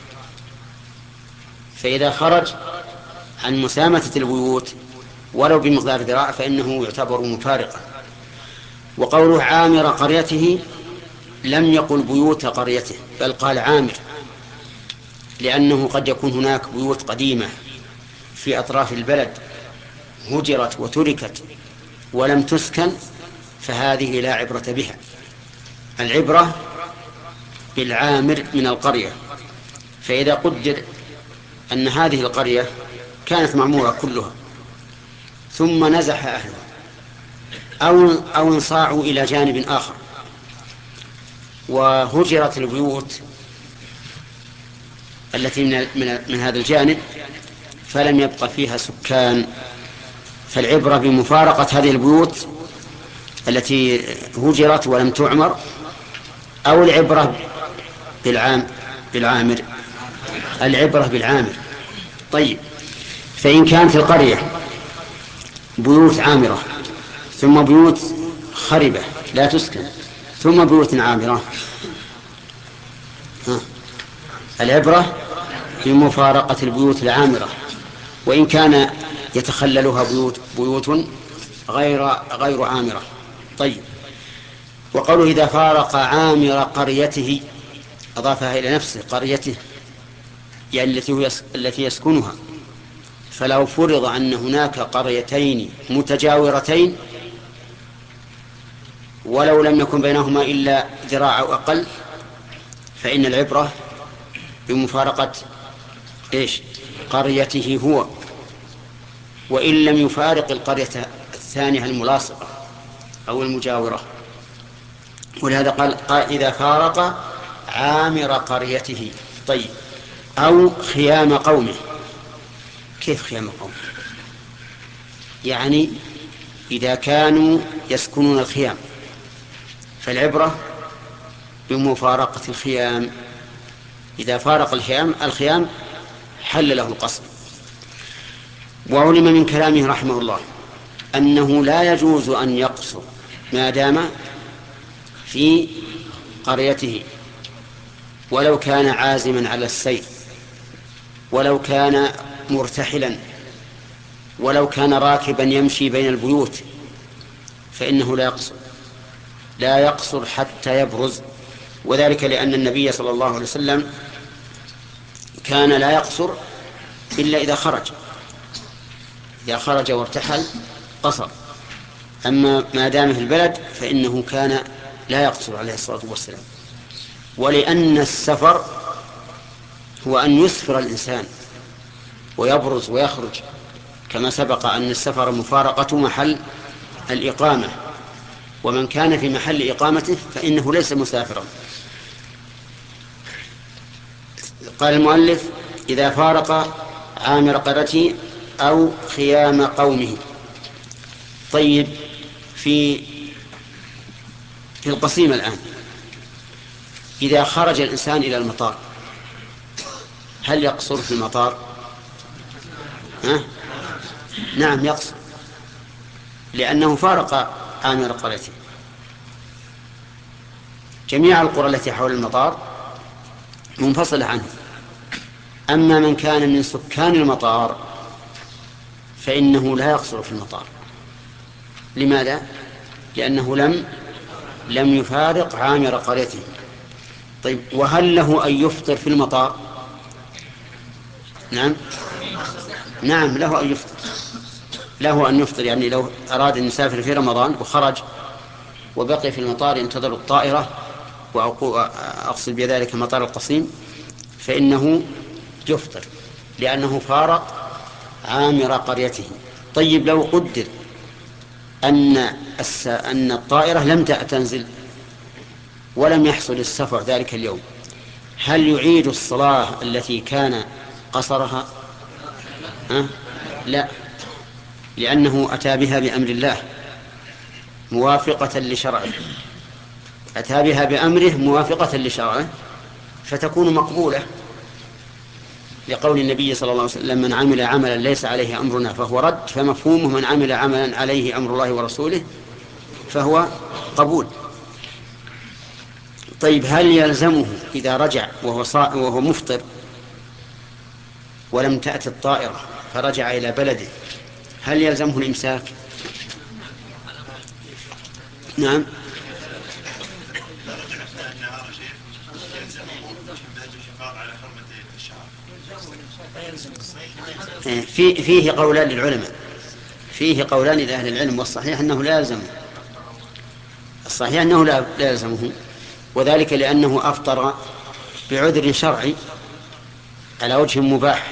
فإذا خرج عن مسامة البيوت ولو بمقدار ذراع فإنه يعتبر مفارقا. وقوله عامر قريته لم يقل بيوت قريته، بل قال عامر، لأنه قد يكون هناك بيوت قديمة في أطراف البلد هجرت وتركت ولم تسكن، فهذه لا عبرة بها. العبرة بالعامر من القرية. فإذا قدر أن هذه القرية كانت معمورة كلها ثم نزح أهلها أو, أو انصاعوا إلى جانب آخر وهجرت البيوت التي من, من, من هذا الجانب فلم يبقى فيها سكان، فالعبرة بمفارقة هذه البيوت التي هجرت ولم تعمر، أو العبرة بالعام بالعامر العبرة بالعامر. طيب، فإن كانت القرية بيوت عامرة ثم بيوت خربة لا تسكن ثم بيوت عامرة، ها. العبرة بمفارقة البيوت العامرة وإن كان يتخللها بيوت, بيوت غير, غير عامرة. طيب، وقوله إذا فارق عامر قريته أضافها إلى نفسه قريته، يعني التي, التي يسكنها. فلو فرض أن هناك قريتين متجاورتين ولو لم يكن بينهما إلا ذراع أو أقل فإن العبرة بمفارقة إيش؟ قريته هو، وإن لم يفارق القرية الثانية الملاصقة أو المجاورة. ولهذا قال, قال إذا فارق عامر قريته. طيب، أو خيام قومه. كيف خيام قومه؟ يعني إذا كانوا يسكنون الخيام فالعبرة بمفارقة الخيام. إذا فارق الخيام الخيام حل له القصر. وعلم من كلامه رحمه الله أنه لا يجوز أن يقصر ما دام في قريته، ولو كان عازما على السير، ولو كان مرتحلا، ولو كان راكبا يمشي بين البيوت، فإنه لا يقصر لا يقصر حتى يبرز. وذلك لأن النبي صلى الله عليه وسلم كان لا يقصر إلا إذا خرج إذا خرج وارتحل قصر. أما ما دام في البلد فإنه كان لا يقصر عليه الصلاة والسلام. ولأن السفر هو أن يسفر الإنسان ويبرز ويخرج، كما سبق أن السفر مفارقة محل الإقامة، ومن كان في محل إقامته فإنه ليس مسافرا. قال المؤلف: إذا فارق عامر قريته أو خيام قومه. طيب، في في القصيم الآن إذا خرج الإنسان إلى المطار هل يقصر في المطار؟ ها؟ نعم يقصر، لأنه فارق عامر قريته. جميع القرى التي حول المطار منفصلة عنه. أما من كان من سكان المطار فإنه لا يقصر في المطار. لماذا؟ لأنه لم لم يفارق عامر قريته. طيب، وهل له أن يفطر في المطار؟ نعم نعم له أن يفطر له أن يفطر يعني لو أراد أن يسافر في رمضان وخرج وبقي في المطار ينتظر الطائرة، وأقصد بذلك مطار القصيم، فإنه يفطر لأنه فارق عامر قريته. طيب، لو قدر أن أن الطائرة لم تنزل ولم يحصل السفر ذلك اليوم، هل يعيد الصلاة التي كان قصرها؟ أه؟ لا، لأنه أتى بها بأمر الله موافقة لشرعه، أتى بها بأمره موافقة لشرعه، فتكون مقبولة، لقول النبي صلى الله عليه وسلم: من عمل عملا ليس عليه أمرنا فهو رد. فمفهومه من عمل عملا عليه أمر الله ورسوله فهو قبول. طيب، هل يلزمه إذا رجع وهو, صا... وهو مفطر ولم تأتي الطائرة فرجع إلى بلده، هل يلزمه الإمساك؟ نعم. في فيه قولان للعلماء فيه قولان لأهل العلم، والصحيح أنه لا يلزمه الصحيح أنه لا يلزمه وذلك لأنه أفطر بعذر شرعي على وجه مباح،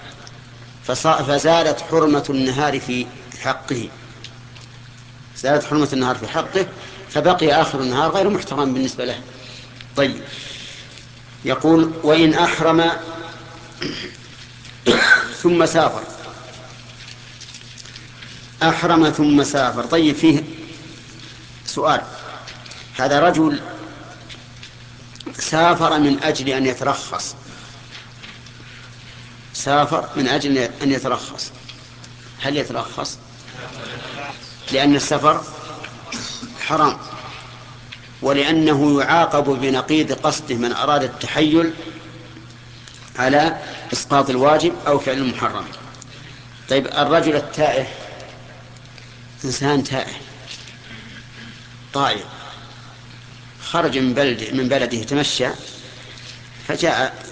فزالت حرمة النهار في حقه زالت حرمة النهار في حقه فبقي آخر النهار غير محترم بالنسبة له. طيب، يقول: وإن أحرم ثم سافر. أحرم ثم سافر. طيب، فيه سؤال: هذا رجل سافر من أجل أن يترخص سافر من أجل أن يترخص هل يترخص؟ لأن السفر حرام، ولأنه يعاقب بنقيض قصده من أراد التحيل على إسقاط الواجب أو فعل المحرم. طيب، الرجل التائه إنسان تائه طائر خرج من بلده من بلده يتمشى، فجاء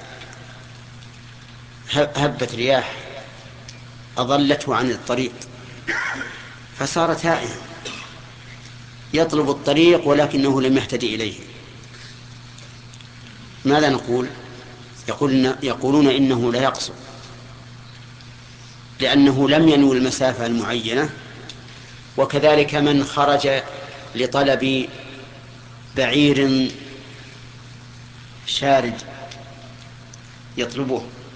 هبة رياح أضلته عن الطريق فصار تائها يطلب الطريق ولكنه لم يهتدي إليه. ماذا نقول؟ يقولون, يقولون إنه لا يقصر، لأنه لم ينوي المسافة المعينة. وكذلك من خرج لطلب بعير شارد يطلبه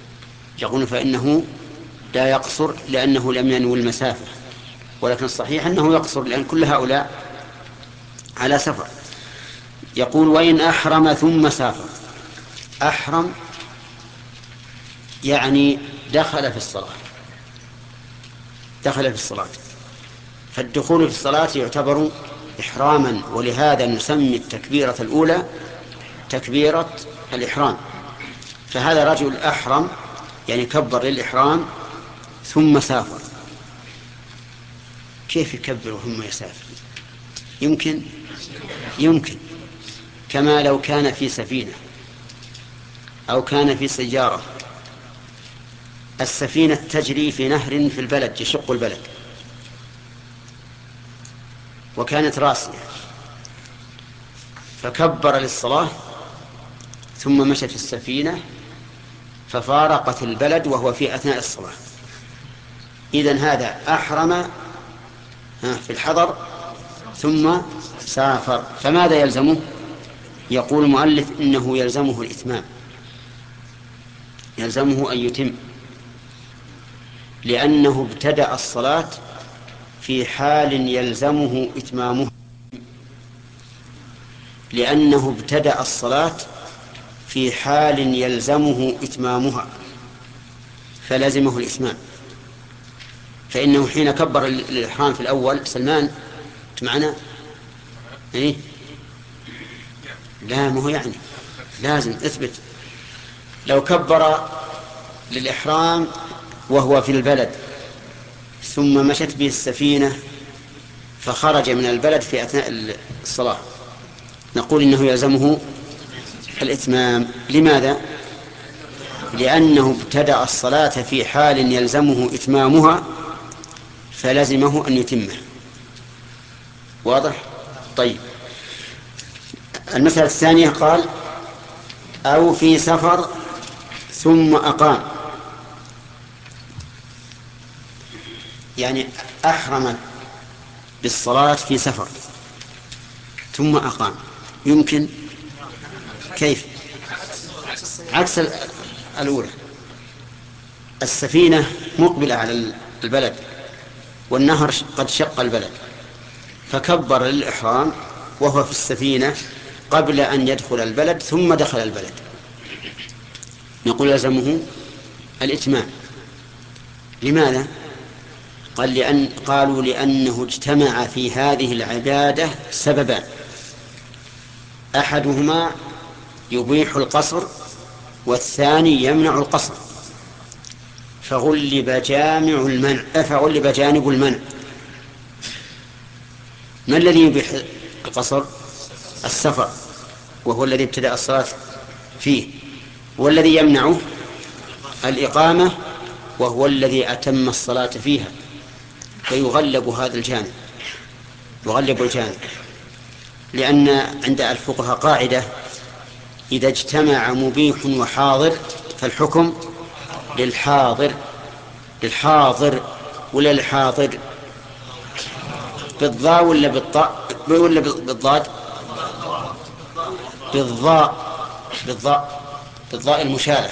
يقولون فإنه لا يقصر لأنه لم ينوي المسافة، ولكن الصحيح أنه يقصر لأن كل هؤلاء على سفر. يقول وإن أحرم ثم سافر. أحرم يعني دخل في الصلاة، دخل في الصلاة، فالدخول في الصلاة يعتبر إحراما، ولهذا نسمي التكبيرة الأولى تكبيرة الإحرام. فهذا رجل أحرم يعني كبر للإحرام ثم سافر. كيف يكبر وهم يسافر؟ يمكن يمكن كما لو كان في سفينة أو كان في سيارة. السفينة تجري في نهر في البلد يشق البلد، وكانت راسية، فكبر للصلاة ثم مشت السفينة ففارقت البلد وهو في أثناء الصلاة. إذن هذا أحرم في الحضر ثم سافر. فماذا يلزمه؟ يقول المؤلف إنه يلزمه الإتمام، يلزمه أن يتم، لأنه ابتدأ الصلاة في حال يلزمه إتمامها، لأنه ابتدأ الصلاة في حال يلزمه إتمامها فلزمه الإتمام. فإنه حين كبر الإحرام في الأول، سلمان معنا إيه؟ لا، ما هو يعني لازم اثبت. لو كبر للإحرام وهو في البلد ثم مشت به السفينة فخرج من البلد في أثناء الصلاة، نقول إنه يلزمه الإتمام. لماذا؟ لأنه ابتدأ الصلاة في حال يلزمه إتمامها فلزمه أن يتمه. واضح؟ طيب، المسألة الثانية قال أو في سفر ثم أقام، يعني أحرم بالصلاة في سفر ثم أقام. يمكن كيف؟ عكس الأولى، السفينة مقبلة على البلد والنهر قد شق البلد، فكبر للإحرام وهو في السفينة قبل أن يدخل البلد ثم دخل البلد، نقول لزمه الإتمام. لماذا؟ قال لأن قالوا لأنه اجتمع في هذه العبادة سببان، أحدهما يبيح القصر والثاني يمنع القصر، فغلب جامع المنع فغلب جانب المنع. ما الذي يبيح القصر؟ السفر، وهو الذي ابتدأ الصلاة فيه، والذي يمنعه الإقامة، وهو الذي أتم الصلاة فيها، فيغلب هذا الجانب، يغلب الجانب. لأن عند الفقهاء قاعدة: إذا اجتمع مبيح وحاضر فالحكم للحاضر. للحاضر ولا للحاضر؟ بالضاء ولا بالطاء ولا بالضاد؟ بالضاء بالضاء بالضاء المشالة.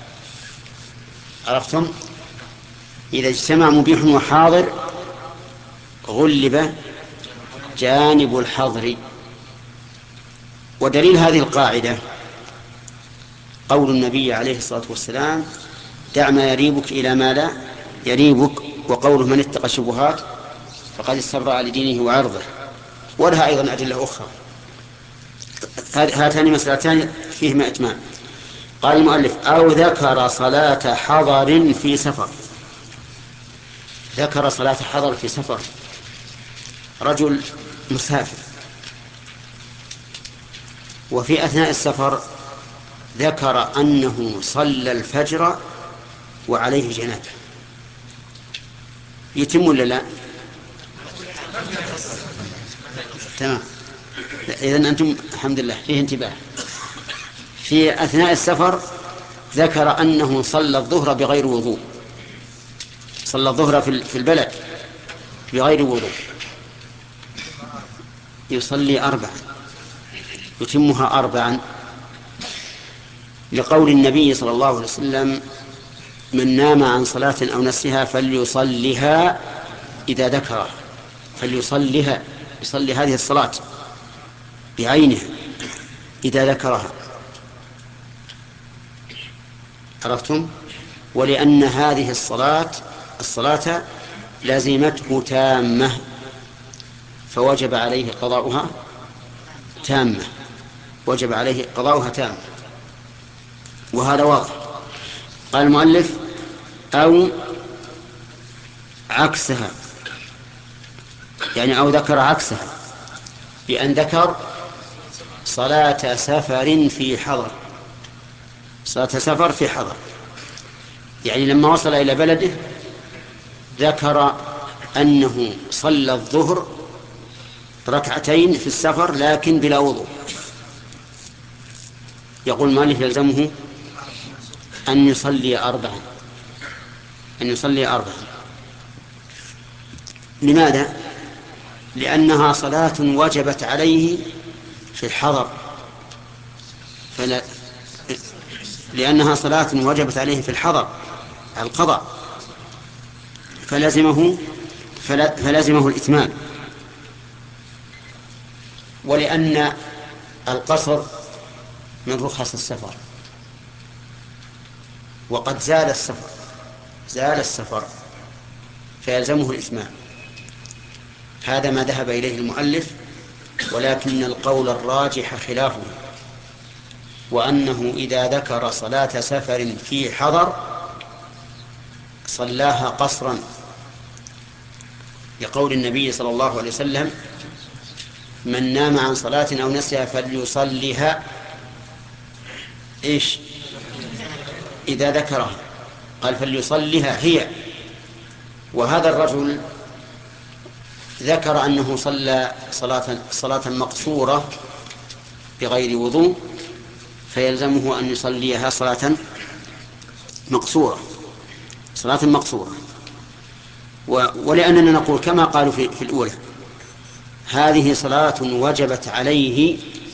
عرفتم؟ إذا اجتمع مبيح وحاضر غلب جانب الحظر. ودليل هذه القاعدة قول النبي عليه الصلاة والسلام: دع ما يريبك إلى ما لا يريبك، وقوله: من اتقى الشبهات فقد استبرأ لدينه وعرضه. ولها أيضا أدلة أخرى. هاتان مسألتان فيهما إتمام. قال المؤلف: أو ذكر صلاة حضر في سفر. ذكر صلاة حضر في سفر، رجل مسافر وفي أثناء السفر ذكر أنه صلى الفجر وعليه جنابة، يتم ولا لا؟ تمام. إذن أنتم الحمد لله فيه انتباه. في أثناء السفر ذكر أنه صلى الظهر بغير وضوء، صلى الظهر في البلد بغير وضوء، يصلي أربعا، يتمها أربعا، لقول النبي صلى الله عليه وسلم: من نام عن صلاة أو نسيها فليصلها إذا ذكرها، فليصلها، يصلي هذه الصلاة بعينها إذا ذكرها. عرفتم؟ ولأن هذه الصلاة الصلاة لازمته تامة فوجب عليه قضاؤها تامة، وجب عليه قضاؤها تامة، وهذا واضح. قال المؤلف أو عكسها، يعني أو ذكر عكسها، بأن ذكر صلاة سفر في حضر، صلاة سفر في حضر، يعني لما وصل إلى بلده ذكر أنه صلى الظهر ركعتين في السفر لكن بلا وضوء، يقول مالك يلزمه أن يصلي أربعا، أن يصلي أربعا. لماذا؟ لأنها صلاة وجبت عليه في الحضر، فلا لأنها صلاة وجبت عليه في الحضر القضاء، فلازمه فلا فلازمه الإتمام. ولأن القصر من رخص السفر، وقد زال السفر زال السفر فيلزمه الإتمام. هذا ما ذهب إليه المؤلف، ولكن القول الراجح خلافه، وأنه إذا ذكر صلاة سفر في حضر صلاها قصرا، لقول النبي صلى الله عليه وسلم من نام عن صلاة أو نسيها فليصليها إيش إذا ذكرها، قال فليصليها هي. وهذا الرجل ذكر أنه صلى صلاة, صلاة مقصورة بغير وضوء، فيلزمه أن يصليها صلاة مقصورة صلاة مقصورة. ولأننا نقول كما قالوا في, في الأولى هذه صلاة وجبت عليه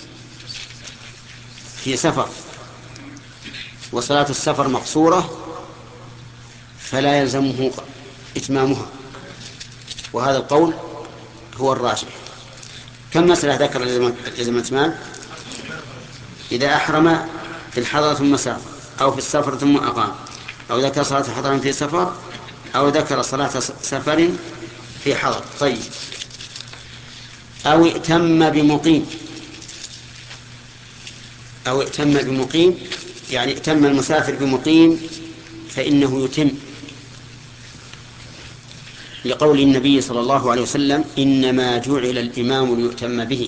في سفر، وصلاة السفر مقصورة فلا يلزمه إتمامها، وهذا القول هو الراجح. كم مسألة ذكر لزم الإتمام؟ إذا أحرم في الحضر ثم سافر، أو في السفر ثم أقام، أو ذكر صلاة حضر في سفر، أو ذكر صلاة سفر في حضر. طيب، أو ائتم بمقيم، أو ائتم بمقيم يعني ائتم المسافر بمقيم فإنه يتم، لقول النبي صلى الله عليه وسلم إنما جعل الإمام ليؤتم به،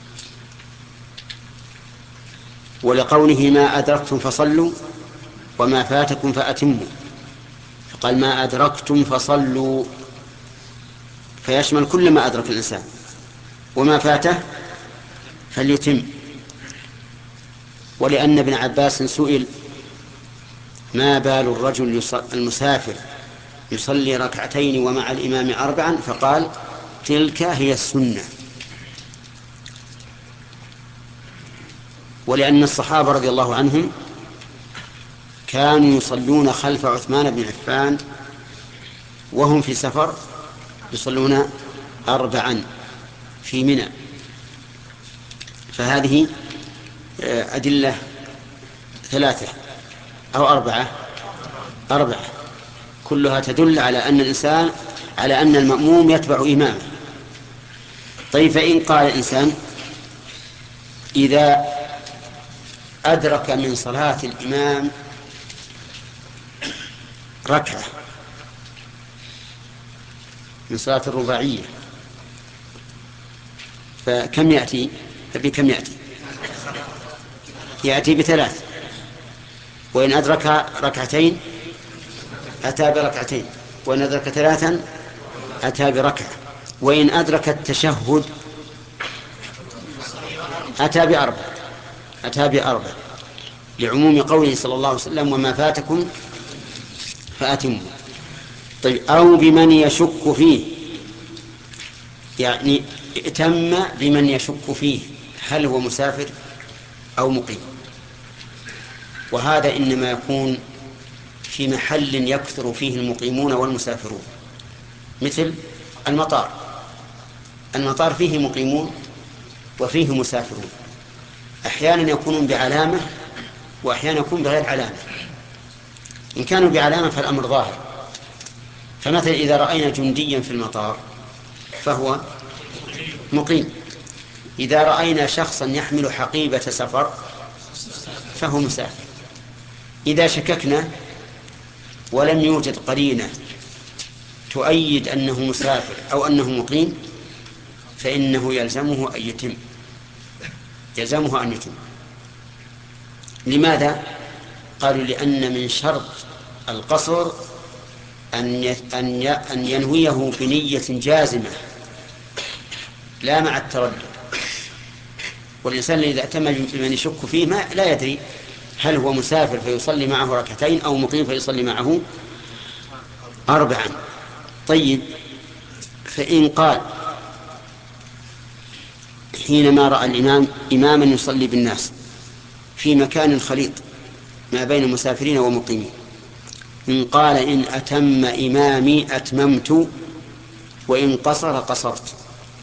ولقوله ما أدركتم فصلوا وما فاتكم فأتموا، فقال ما أدركتم فصلوا، فيشمل كل ما أدرك الإنسان، وما فاته فليتم. ولأن ابن عباس سئل ما بال الرجل المسافر يصلي ركعتين ومع الإمام أربعا، فقال تلك هي السنة. ولأن الصحابة رضي الله عنهم كانوا يصلون خلف عثمان بن عفان وهم في سفر يصلون أربعا في منى. فهذه أدلة ثلاثة أو أربعة أربعة كلها تدل على أن الإنسان على أن المأموم يتبع إمامه. طيب، فإن قال الإنسان إذا أدرك من صلاة الإمام ركعة من صلاة الرباعية، فكم يأتي؟ بكم يأتي؟ يأتي بثلاث. وإن أدرك ركعتين أتى بركعتين، وإن أدرك ثلاثا أتى بركعة، وإن أدرك التشهد أتى بأربع أتى بأربع لعموم قوله صلى الله عليه وسلم وما فاتكم فأتموا. طيب، أو بمن يشك فيه، يعني ائتم بمن يشك فيه هل هو مسافر أو مقيم، وهذا إنما يكون في في محل يكثر فيه المقيمون والمسافرون، مثل المطار. المطار فيه مقيمون وفيه مسافرون، أحيانا يكونون بعلامة وأحيانا يكون بغير علامة. إن كانوا بعلامة فالأمر ظاهر، فمثلا إذا رأينا جنديا في المطار فهو مقيم، إذا رأينا شخصا يحمل حقيبة سفر فهو مسافر. إذا شككنا ولم يوجد قرينة تؤيد أنه مسافر أو أنه مقيم فإنه يلزمه أن يتم يلزمه أن يتم. لماذا؟ قالوا لأن من شرط القصر أن أن ينويه بنية جازمة لا مع التردد. والإنسان إذا أتم بمن يشك فيه ما لا يدري هل هو مسافر فيصلي معه ركعتين أو مقيم فيصلي معه أربعا. طيب، فإن قال حينما رأى الإمام إماما يصلي بالناس في مكان خليط ما بين مسافرين ومقيمين، إن قال إن أتم إمامي أتممت وإن قصر قصرت،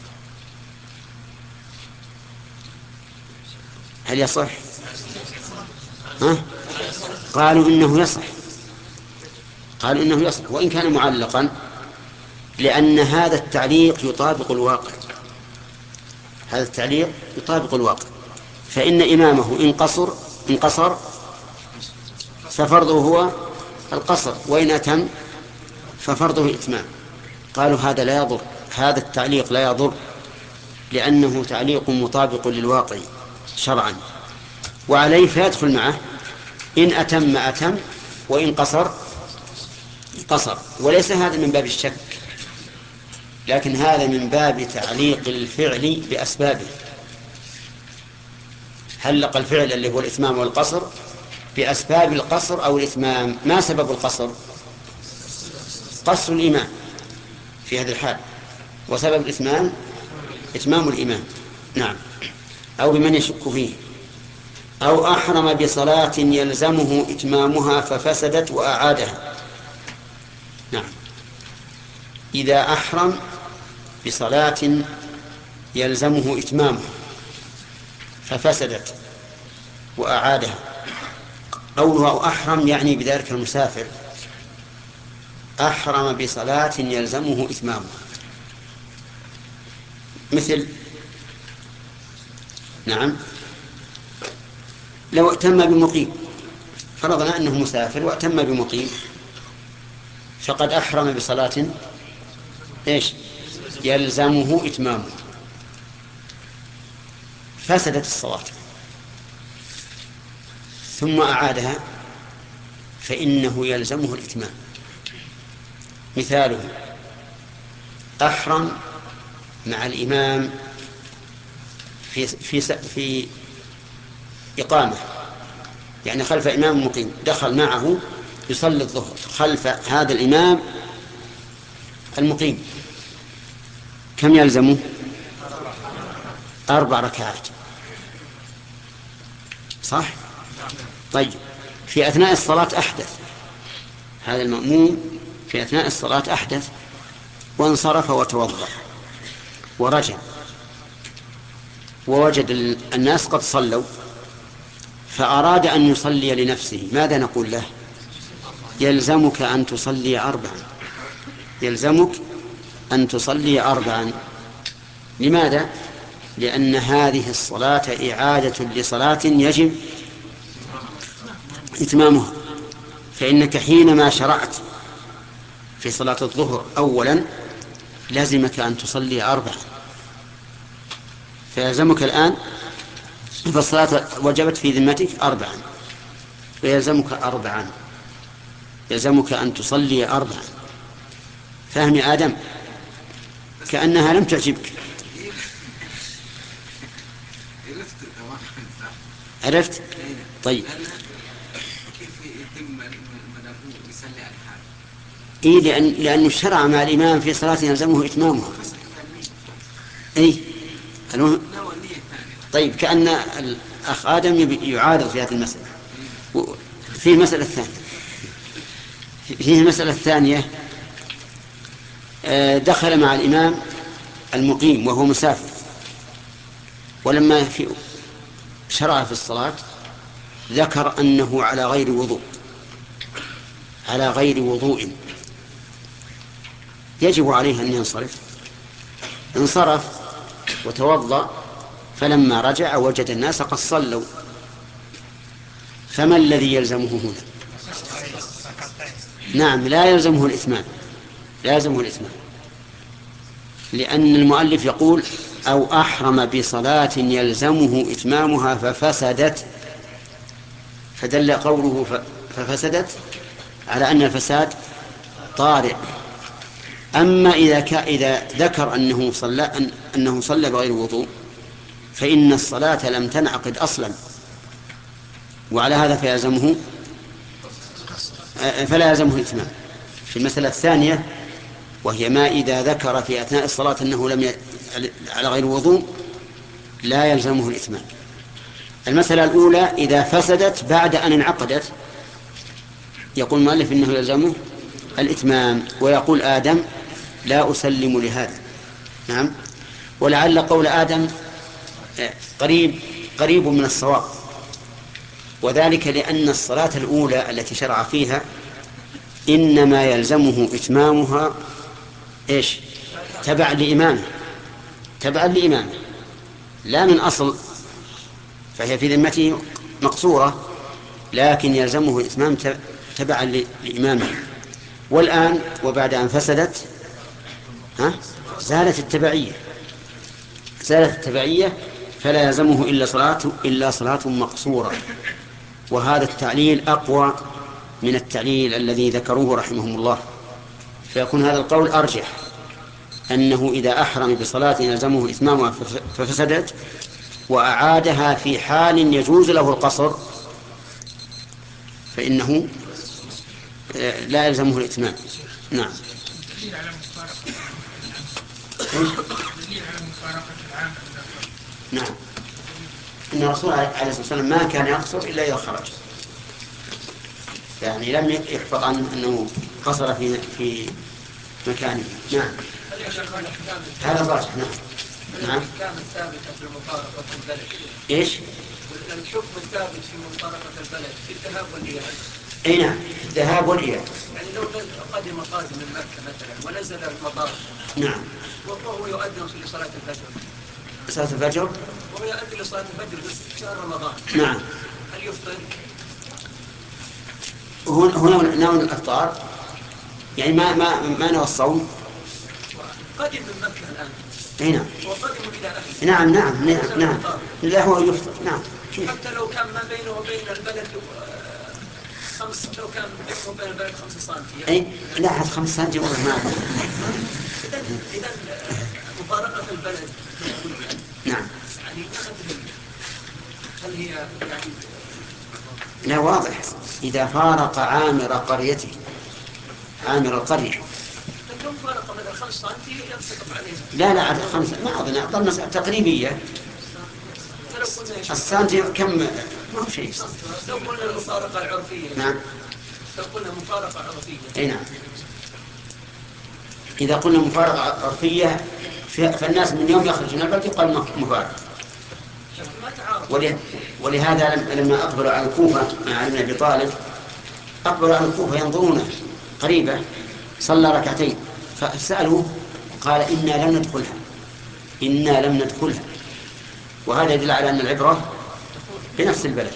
هل يصح؟ ها؟ قالوا إنه يصح، قالوا إنه يصح وإن كان معلقا، لأن هذا التعليق يطابق الواقع. هذا التعليق يطابق الواقع، فإن إمامه إن قصر إن قصر ففرضه هو القصر، وإن أتم ففرضه الإتمام. قالوا هذا لا يضر، هذا التعليق لا يضر لأنه تعليق مطابق للواقع شرعا، وعليه فيدخل معه إن أتم أتم وإن قصر قصر. وليس هذا من باب الشك، لكن هذا من باب تعليق الفعل بأسبابه. علق الفعل اللي هو الإتمام والقصر بأسباب القصر أو الإتمام. ما سبب القصر؟ قصر الإمام في هذه الحال، وسبب الإتمام إتمام الإمام. نعم. أو بمن يشك فيه. أو أحرم بصلاة يلزمه إتمامها ففسدت وأعادها. نعم، إذا أحرم بصلاة يلزمه إتمامها ففسدت وأعادها. قوله أحرم يعني بذلك المسافر أحرم بصلاة يلزمه إتمامها، مثل نعم لو اتم بمقيم، فرضنا أنه مسافر واتم بمقيم فقد أحرم بصلاة إيش يلزمه إتمامه، فسدت الصلاة ثم أعادها فإنه يلزمه الإتمام. مثاله أحرم مع الإمام في في في إقامة، يعني خلف إمام مقيم، دخل معه يصلي الظهر خلف هذا الإمام المقيم، كم يلزمه؟ أربع ركعات، صح؟ طيب، في أثناء الصلاة أحدث هذا المأموم، في أثناء الصلاة أحدث وانصرف وتوضأ ورجع ووجد الناس قد صلوا فأراد أن يصلي لنفسه، ماذا نقول له؟ يلزمك أن تصلي أربعا، يلزمك أن تصلي أربعا. لماذا؟ لأن هذه الصلاة إعادة لصلاة يجب إتمامها، فإنك حينما شرعت في صلاة الظهر أولا لازمك أن تصلي أربعا، فيلزمك الآن فالصلاة وجبت في ذمتك أربعا، ويلزمك أربعا، يلزمك أن تصلي أربعا. فهم يا آدم؟ كأنها لم تعجبك. عرفت؟ طيب، إيه لأن لأن الشرع مع الإمام في صلاة يلزمه إتمامها. إيه طيب، كأن الأخ آدم يعارض في هذه المسألة. في المسألة الثانية فيه المسألة الثانية، دخل مع الإمام المقيم وهو مسافر، ولما في شرع في الصلاة ذكر أنه على غير وضوء على غير وضوء يجب عليه أن ينصرف. انصرف وتوضأ، فلما رجع وجد الناس قد صلوا، فما الذي يلزمه هنا؟ نعم، لا يلزمه الإتمام، لا يلزمه الإتمام، لأن المؤلف يقول أو أحرم بصلاة يلزمه إتمامها ففسدت، فدل قوله ففسدت على أن الفساد طارئ. أما إذا, ك... إذا ذكر أنه صلى أن... أنه صلى بغير وضوء فإن الصلاة لم تنعقد أصلا، وعلى هذا فيلزمه فلا يلزمه الإتمام. في المسألة الثانية وهي ما إذا ذكر في أثناء الصلاة أنه لم ي... على غير وضوء لا يلزمه الإتمام. المسألة الأولى إذا فسدت بعد أن انعقدت يقول المؤلف إنه يلزمه الإتمام، ويقول آدم لا أسلم لهذا. نعم، ولعل قول آدم قريب قريب من الصواب، وذلك لأن الصلاة الأولى التي شرع فيها إنما يلزمه إتمامها إيش؟ تبع لإمامه، تبع لإمامه لا من أصل، فهي في ذمته مقصورة، لكن يلزمه الإتمام تبعا لإمامه. والآن وبعد أن فسدت ها زالت التبعية زالت التبعية فلا يلزمه إلا صلاة إلا صلاة مقصورة. وهذا التعليل أقوى من التعليل الذي ذكروه رحمهم الله، فيكون هذا القول أرجح، أنه إذا أحرم بصلاة يلزمه إتمامها ففسدت وأعادها في حال يجوز له القصر فإنه لا يلزمه الإتمام. نعم. نعم، إن الرسول عليه الصلاة والسلام ما كان يقصر إلا إذا خرج، يعني لم يحفظ عنه أنه قصر في في مكانه. نعم، هذا الراجح. نعم. نعم. الأحكام الثابتة في مفارقة البلد إيش؟ الحكم الثابت في مفارقة البلد في الذهاب والإياب. أي نعم، الذهاب والإياب. يعني لو قدم قادم من مكة مثلا ونزل المطار، نعم، وهو يؤذن لصلاة الفجر صلاة الفجر وهو يؤذن لصلاة الفجر في شهر رمضان، نعم، هل يفطر؟ هنا نوع الإفطار، يعني ما ما ما نوى الصوم. قدم من مكة الآن. أي نعم. وقدم إلى أهله. نعم نعم نعم نعم. لا هو يفطر. نعم. حتى لو كان ما بينه وبين البلد خمس، لو كان بينه وبين البلد خمس سنتي. أي لا، حد خمس سنتي والله ما. إذا إذا مفارقة البلد. نعم. يعني هل هي يعني؟ لا، واضح. إذا فارق عامر قريته، عامر القرية. كم فارق مثلا خمس سنتي ينسقط عليه؟ لا لا، عدد خمسة ما أظن، أظن تقريبية. السنتي كم؟ ما هو شيء. لو قلنا المفارقة العرفية. نعم. لو قلنا مفارقة عرفية. أي نعم. إذا قلنا مفارقة عرفية فالناس من يوم يخرج من البلد يقال مفارقة. ولهذا لما أقبلوا على الكوفة مع علي بن أبي طالب، أقبلوا على الكوفة ينظرون قريبة، صلى ركعتين فسألوه قال إنا لم ندخلها إنا لم ندخلها وهذا يدل على أن العبرة بنفس البلد.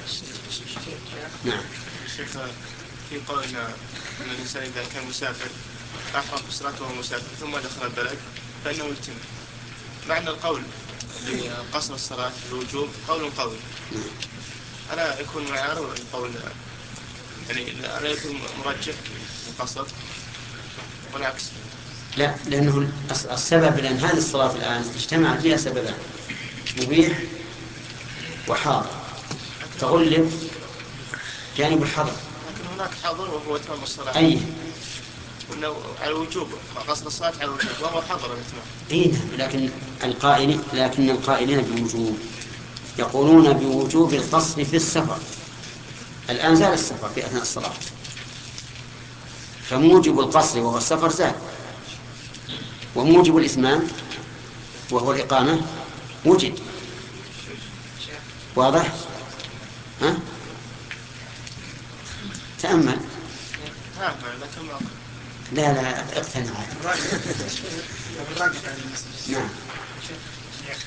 نعم. شيخ، في قولنا أن الإنسان إذا كان مسافر أحرم بصلاته وهو مسافر ثم دخل البلد فإنه يتم، مع أن القول بقصر الصلاة بالوجوب قول قوي، ألا يكون معارض القول، يعني ألا يكون مرجح القصر والعكس؟ لا، لأنه السبب، لأن هذه الصلاة الآن اجتمع فيها سببان، مبيح وحاضر، تغلب جانب الحظر. لكن هناك حظر وهو إتمام الصلاة. أي وأنه على الوجوب، قصر الصلاة على الوجوب وهو حظر الإتمام. إيه، لكن القائلين لكن القائلين بوجوب يقولون بوجوب القصر في السفر. الآن زال السفر في أثناء الصلاة، فموجب القصر وهو السفر زاد، وموجب الإتمام وهو الإقامة وجد. واضح؟ ها؟ تأمل. لا لا اقتنع. نعم. شيخ،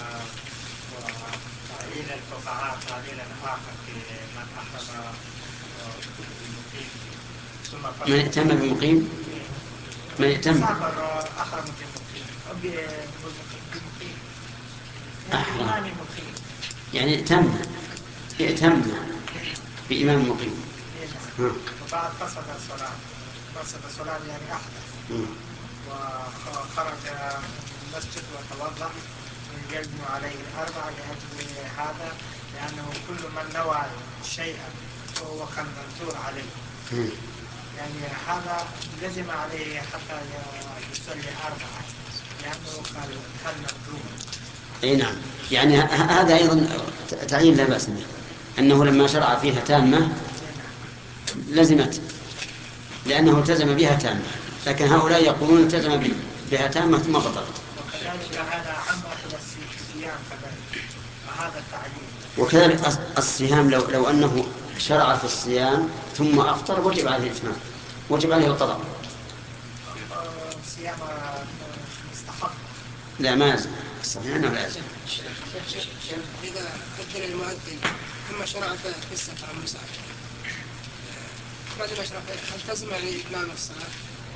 تعليل الفقهاء تعليلا آخر في من أحرم بالمقيم ثم من ائتم بالمقيم من ائتم سافر أحرم بالمقيم أو بالمقيم أحرم يعني ائتم ائتم بإمام مقيم وبعد قصد الصلاة قصد الصلاة يعني أحدث وخرج من المسجد وتوضأ يجزم عليه الأربعة لأجل هذا، لأنه كل من نوى شيئا فهو كالمنثور عليه، يعني هذا لزم عليه حتى يصلي أربعة لأنه كالمنثور. أي نعم، يعني هذا أيضا تعيين لا بأس به، أنه لما شرع فيها تامة لزمت لأنه التزم بها تامة، لكن هؤلاء يقولون التزم بها تامة ثم بطلت. وكذلك هذا عما إلى الصيام كذلك وهذا التعليم. وكذلك الصيام لو لو أنه شرع في الصيام ثم أفطر وجب عليه الإتمام، وجب عليه القضاء. الصيام مستحق. لا ما يلزم، الصحيح أنه لا يلزم. إذا أجل المؤذن ثم شرع في السفر المسافر بعد ما شرع هل تلزم يعني إتمام الصلاة؟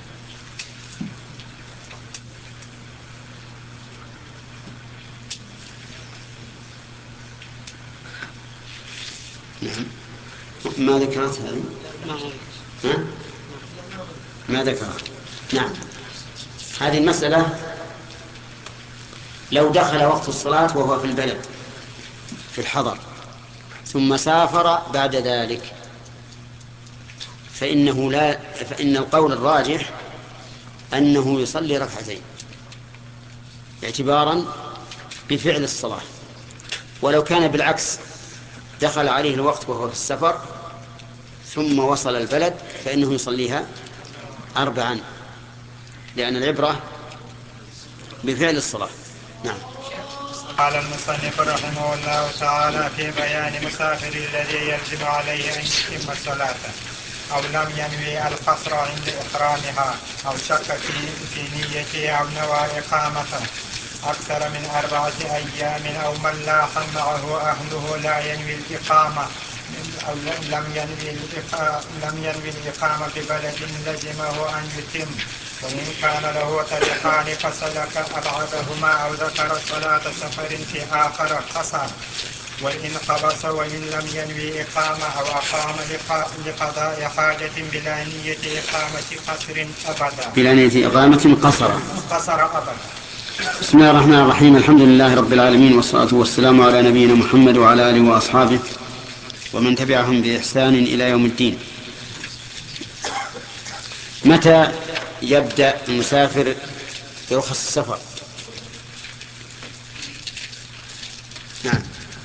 نعم. ما ذكرت هذه؟ ها؟ ما ذكرت. نعم. هذه المسألة لو دخل وقت الصلاة وهو في البلد في الحضر ثم سافر بعد ذلك فإنه لا فإن القول الراجح أنه يصلي ركعتين اعتبارا بفعل الصلاة. ولو كان بالعكس دخل عليه الوقت وهو في السفر ثم وصل البلد فإنه يصليها أربعا، لأن العبرة بفعل الصلاة. نعم. قال المصنف رحمه الله تعالى في بيان مسافر الذي يلزم عليه أن يتم الصلاة أو لم ينوي القصر عند إحرامها أو شك في في نيته أو نوى إقامته أكثر من أربعة أيام أو من لاح معه أهله لا ينوي الإقامة أو لم ينوي لم ينوي الإقامة ببلد لزمه أن يتم، وإن كان له طريقان فسلك أبعدهما أو ذكر صلاة سفر في آخر قصر، وإن قبس وإن لم ينوي إقامة أو أقام لقضاء حاجة بلا نية إقامة قصر أبدا بلا نية إقامة قصر قصر أبدا. بسم الله الرحمن الرحيم. الحمد لله رب العالمين، والصلاة والسلام على نبينا محمد وعلى آله وأصحابه ومن تبعهم بإحسان إلى يوم الدين. متى يبدأ المسافر برخص السفر؟ نعم،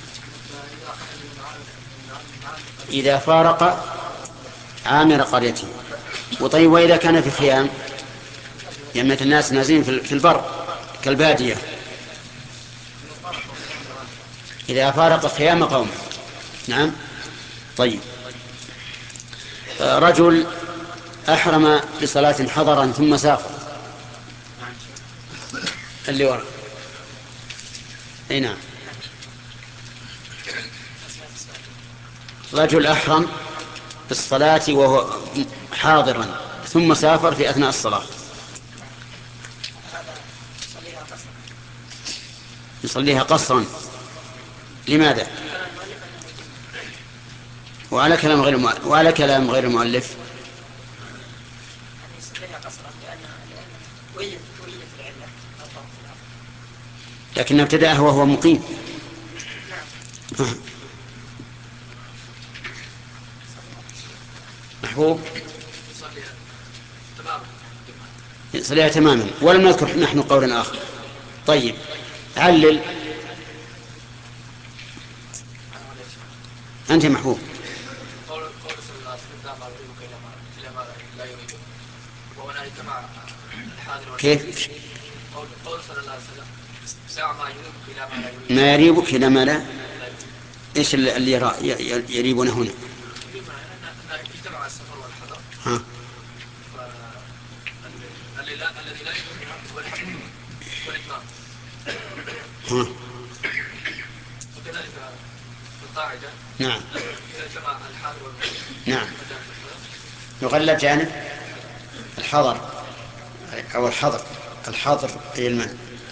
إذا فارق عامر قريته. وطيب وإذا كان في خيام، يعني الناس نازلين في البر كالبادية، إذا فارق خيام قوم. نعم. طيب، رجل أحرم بصلاة حضرا ثم سافر، اللي وراء. أي نعم. رجل أحرم بالصلاة وهو حاضرا ثم سافر في أثناء الصلاة، يصليها قصرا. لماذا؟ وعلى كلام غير المؤلف وعلى كلام غير المؤلف لكن ابتدأه وهو مقيم. محبوب يصليها تماما، ولم نذكر نحن قولا آخر. طيب، علل أنت محبوب. كما الحاضر كيف؟ قول قول صلى الله عليه وسلم ساعة ما يريبك إلى ما لا يريبك. ما يريبك إلى ما لا. إيش اللي يرا- ي- يريبون هنا؟ اجتمع السفر والحضر. ها. الذي لا الذي لا يريبك هو الحضر والإتمام. ها. وكذلك القاعدة. نعم. إذا اجتمع الحاضر والمقيم. نعم. يغلب جانب الحضر أو الحضر. الحضر أي المنع.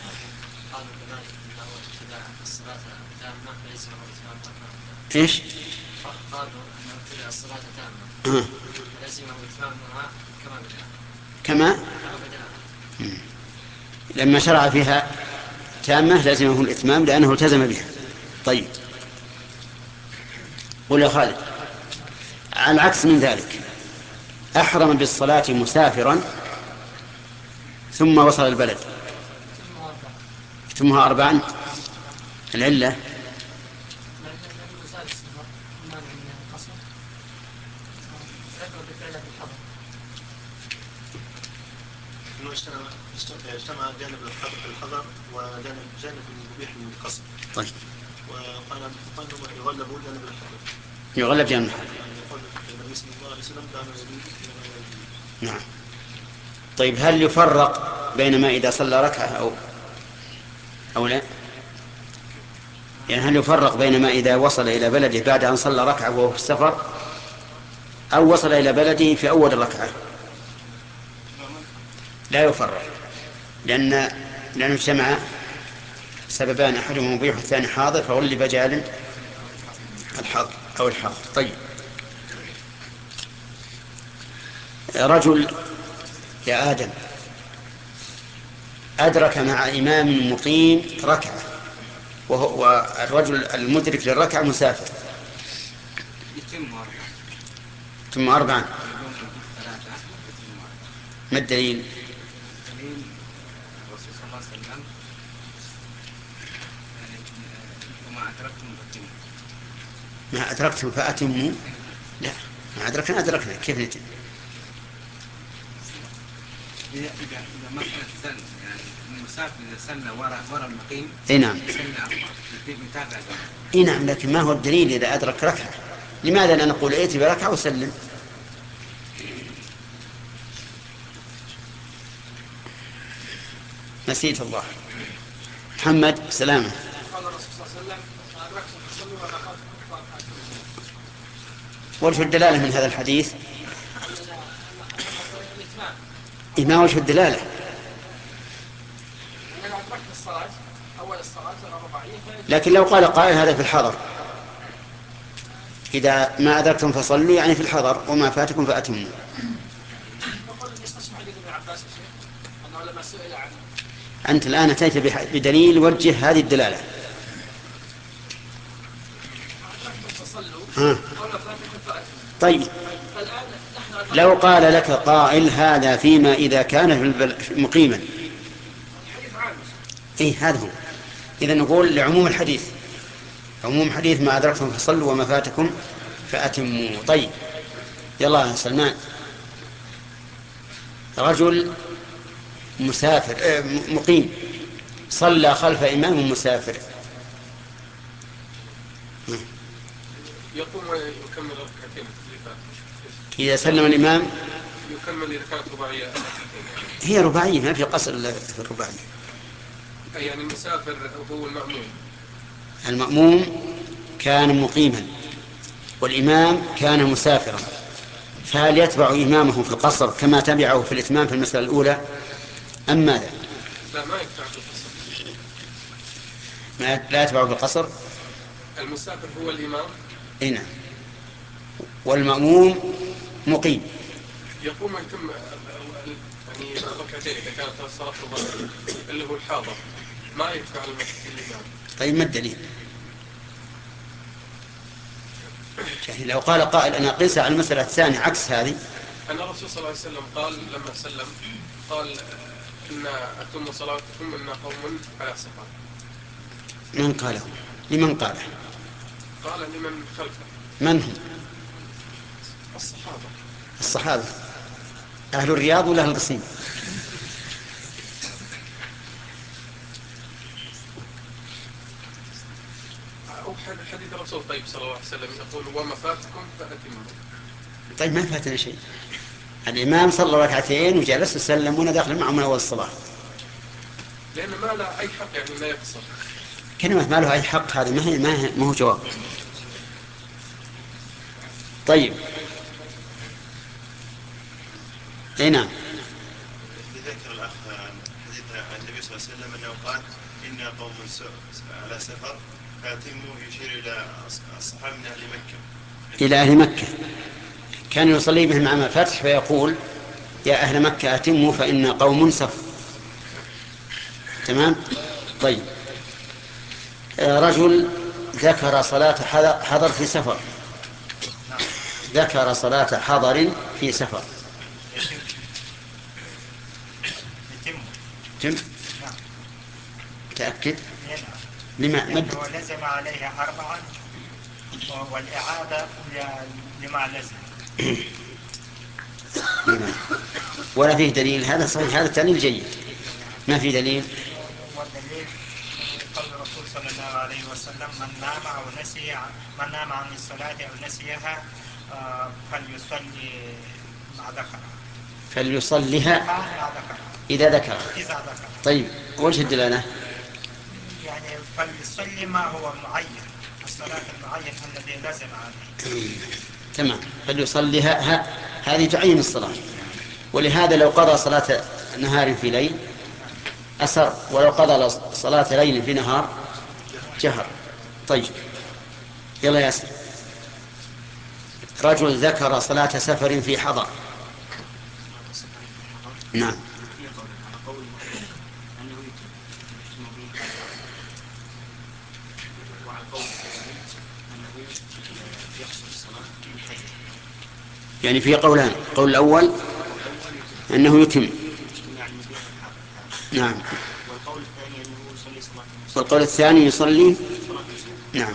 ايش؟ قالوا انه ابتدأ الصلاة تامة آه. لازمه اتمامها كما بدأ. كما مم. لما شرع فيها تامة لازمه الإتمام لأنه التزم بها. طيب قل يا خالد. على العكس من ذلك أحرم بالصلاة مسافرا ثم وصل البلد ثمها أربعا. العلة انه اجتمع اجتمع جانب الحضر وجانب جانب المبيح من القصر. طيب. وقال قال يغلب جانب الحضر. يغلب جانب الحضر. يقول النبي صلى الله عليه وسلم دعنا يريد. نعم. طيب هل يفرق بين ما إذا صلى ركعة أو أو لا؟ يعني هل يفرق بين ما إذا وصل إلى بلده بعد أن صلى ركعة وهو في السفر أو وصل إلى بلده في أول الركعة؟ لا يفرق لأن لأنه اجتمع سببان أحدهما مبيح والثاني حاضر فغلب جانب الحاضر أو الحاضر. طيب رجل يا آدم أدرك مع إمام مقيم ركعة والرجل المدرك للركعة مسافر ثم أربعا. ما الدليل؟ الرسول صلى الله عليه وسلم وما أدركتم فأتموا. ما أدركتم فأتموا. لا ما أدركنا أدركنا كيف نتم؟ إذا إذا مثلا سن يعني المسافر إذا سن وراء وراء المقيم. إيه نعم. سن متابعة. إيه نعم لكن ما هو الدليل إذا أدرك ركعة؟ لماذا لا نقول ائت بركعة وسلم؟ نسيت الله. محمد سلامة. قال الرسول صلى الله عليه وسلم أدركتم فصلوا وما فاتكم فأتموا. وجه الدلالة من هذا الحديث إيه ما وجه الدلالة؟ أنا أدركت الصلاة أول الصلاة الرباعية. لكن لو قال قائل هذا في الحضر إذا ما أدركتم فصلوا يعني في الحضر وما فاتكم فأتموا. نقول يستشفى حديث ابن عباس يا شيخ أنه لما سئل عنه. أنت الآن أتيت بدليل وجه هذه الدلالة. ها. طيب لو قال لك قائل هذا فيما إذا كان مقيما إيه هذا هو. إذا نقول لعموم الحديث عموم حديث ما أدركتم فصلوا وما فاتكم فأتموا. طيب يلا سلمان. رجل مسافر مقيم صلى خلف إمام مسافر يقوم ويكمل ركعتين. إذا سلم الإمام يكمل ركعة رباعية. هي رباعية ما في قصر في الرباعية. يعني المسافر هو المأموم. المأموم كان مقيما والإمام كان مسافرا فهل يتبع إمامه في القصر كما تبعه في الإتمام في المسألة الأولى أم ماذا؟ لا ما يتبع في القصر. ما لا يتبع في القصر. المسافر هو الإمام. هنا والمأموم مقيم. يقوم يتم يعني ركعتين إذا كانت الصلاة رباعية اللي هو الحاضر ما يتبع الإمام. طيب ما الدليل؟ يعني لو قال قائل أنا قيس على المسألة الثانية عكس هذه. أن الرسول صلى الله عليه وسلم قال لما سلم قال إن أتم صلاتكم إن قوم على سفر. من قاله؟ لمن قاله؟ قال لمن خلفه. من هم؟ الصحابة. الصحابة. أهل الرياض ولا أهل القصيم؟ أو حديث الرسول طيب صلى الله عليه وسلم يقول وما فاتكم فأتموا. طيب ما فاتنا شيء. الإمام صلى ركعتين وجلس وسلم وانا داخل معه من أول الصلاة. لأنه ما له أي حق يعني لا يقصر. كلمة ما له أي حق هذا ما هي ما هو جواب. طيب. أي نعم. ذكر الأخ حديث النبي صلى الله عليه وسلم أنه قال إن قوم على سفر فأتموا يشير إلى الصحابة من أهل مكة. إلى أهل مكة. كان يصلي بهم عام الفتح فيقول يا أهل مكة أتموا فإن قوم سفر. تمام. طيب. رجل ذكر صلاة حضر في سفر. ذكر صلاة حضر في سفر. تم. تأكد. لما مد لزم عليها أربعا والإعادة لما لزم. ولا فيه دليل. هذا صحيح. هذا التعليل جيد. ما في دليل. والدليل قول الرسول صلى الله عليه وسلم من نام أو نسي من نام عن الصلاة أو نسيها فليصلي مع ذكر. فليصليها إذا ذكر. طيب وجه الدلالة؟ يعني فليصلي ما هو معين الصلاة المعين الذي لازم عليه. تمام. فليصليها هذه تعين الصلاة. ولهذا لو قضى صلاة نهار في ليل أسر ولو قضى صلاة ليل في نهار جهر. طيب يلا ياسر. رجل ذكر صلاة سفر في حضر. نعم. يعني في قولان. القول الأول أنه يتم. نعم. والقول الثاني يصلي. نعم.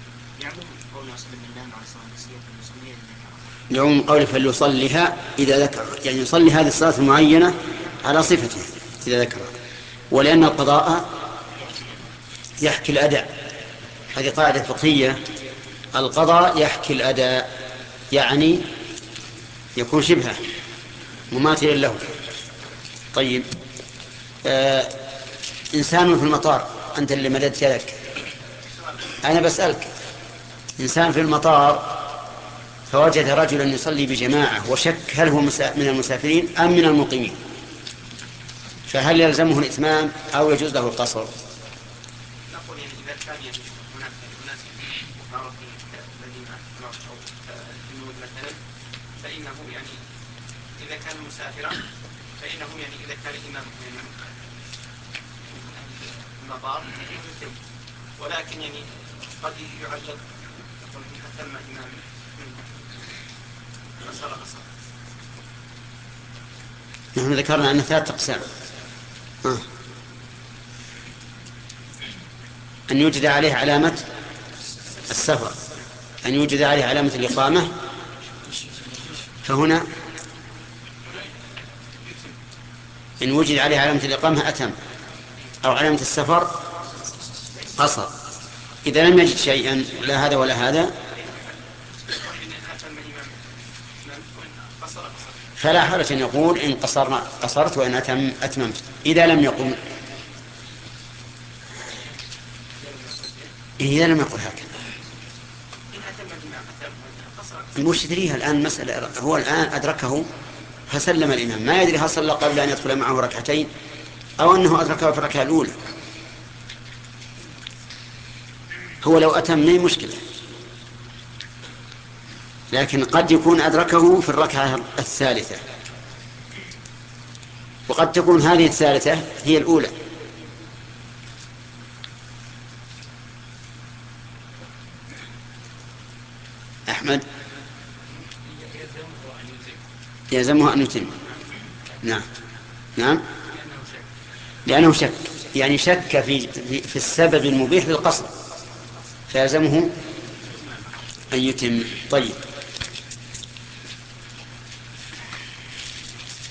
يوم قول فليصليها إذا ذكر يعني يصلي هذه الصلاة المعينة على صفته إذا ذكر. ولأن القضاء يحكي الأداء. هذه قاعدة فقهية. القضاء يحكي الأداء يعني يكون شبهه مماثلا له. طيب. آه إنسان في المطار. أنت اللي مددت يدك. أنا بسألك. إنسان في المطار فوجد رجلا يصلي بجماعة وشك هل هو من المسافرين أم من المقيمين فهل يلزمه الإتمام أو يجوز له القصر؟ نقول يعني إذا كان هناك ناس مقارنة الذين أو الجنود مثلا فإنه يعني إذا كان مسافرا فإنه يعني إذا كان إمام المطار يتم. ولكن يعني قد يعجل يقول حتى ما إمام قصر قصر. نحن ذكرنا أن ثلاثة أقسام. آه. أن يوجد عليه علامة السفر. أن يوجد عليه علامة الإقامة فهنا إن وجد عليه علامة الإقامة أتم أو علامة السفر قصر. إذا لم يجد شيئا لا هذا ولا هذا فلا حرج أن يقول إن قصرنا قصرت وإن أتم أتممت. إذا لم يقل إذا لم يقل هكذا وش تدريها الآن مسألة. هو الآن أدركه فسلم الإمام ما يدري هل صلى قبل أن يدخل معه ركعتين أو أنه أدركه في الركعة الأولى. هو لو أتم ما هي مشكلة لكن قد يكون أدركه في الركعة الثالثة وقد تكون هذه الثالثة هي الأولى. أحمد يلزمه أن يتم. نعم. نعم. لأنه شك يعني شك في, في السبب المبيح للقصر فيلزمه أن يتم. طيب.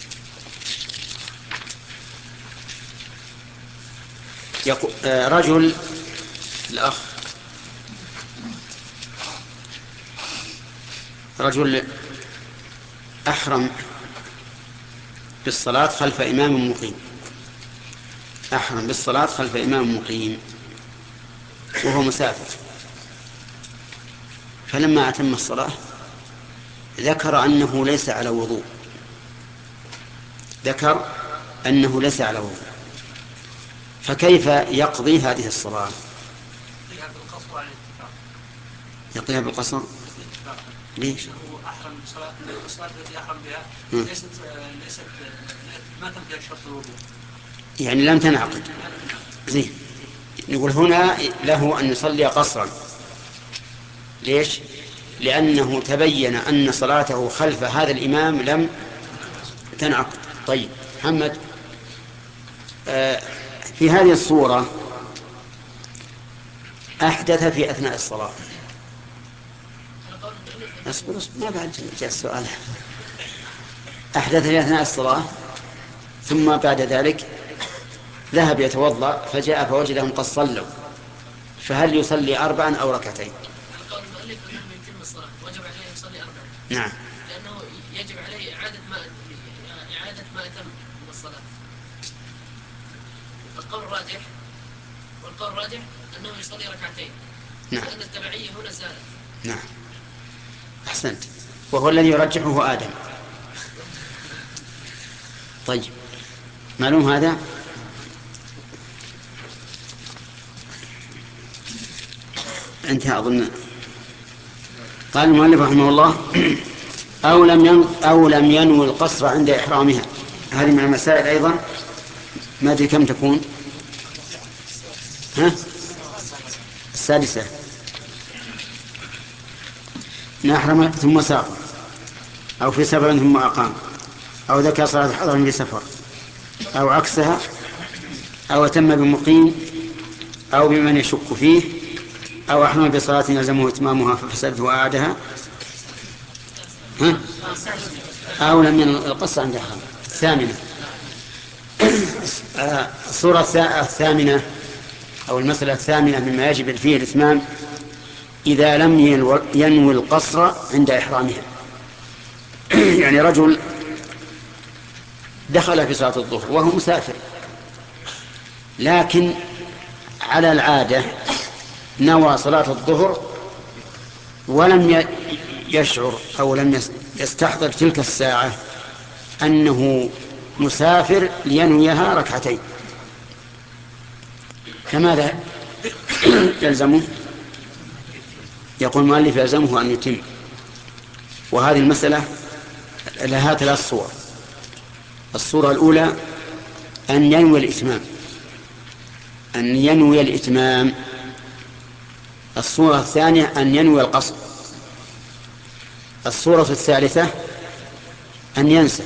يقول رجل الأخ رجل أحرم بالصلاة خلف إمام مقيم أحرم بالصلاة خلف إمام مقيم وهو مسافر، فلما أتم الصلاة ذكر أنه ليس على وضوء ذكر أنه ليس على وضوء فكيف يقضي هذه الصلاة؟ يقضيها بالقصر. ليش؟ أحرم بالصلاة الصلاة التي أحرم بها ليست ليست ما تم فيها شرط الوضوء، يعني لم تنعقد. زين، نقول هنا له أن يصلي قصرا. ليش؟ لأنه تبين أن صلاته خلف هذا الإمام لم تنعقد. طيب محمد، آه في هذه الصورة أحدث في أثناء الصلاة. أصبر أصبر ما بعد جاء السؤال. أحدث في أثناء الصلاة ثم بعد ذلك ذهب يتوضأ فجاء فوجدهم قد صلوا، فهل يصلي أربعا أو ركعتين؟ قال المؤلف أنه يتم الصلاة وجب عليه يصلي أربعا. نعم، لأنه يجب عليه إعادة ما إعادة ما أتم من الصلاة. القول الراجح والقول الراجح أنه يصلي ركعتين. نعم، لأن التبعية هنا زالت. نعم أحسنت، وهو الذي يرجحه آدم. طيب معلوم هذا. انتهى أظن. قال المؤلف رحمه الله أو لم ين... أو لم ينوي القصر عند إحرامها. هذه من المسائل أيضا، ما أدري كم تكون. ها؟ السادسة. نحرم ثم سافر أو في سفر ثم أقام أو ذكر صلاة حضر في سفر أو عكسها أو أتم بمقيم أو بمن يشك فيه أو أحرم بصلاة يلزمه إتمامها ففسدت وأعادها. ها؟ أو لم ينوي القصر عند إحرام. الثامنة، الصورة الثامنة أو المسألة الثامنة مما يجب فيه الإتمام إذا لم ينوي القصر عند إحرامها. يعني رجل دخل في صلاة الظهر وهو مسافر، لكن على العادة نوى صلاة الظهر ولم يشعر أو لم يستحضر تلك الساعة أنه مسافر لينويها ركعتين، فماذا يلزمه؟ يقول المؤلف يلزمه أن يتم. وهذه المسألة لها ثلاث صور. الصورة الأولى أن ينوي الإتمام أن ينوي الإتمام الصورة الثانية أن ينوي القصر. الصورة الثالثة أن ينسى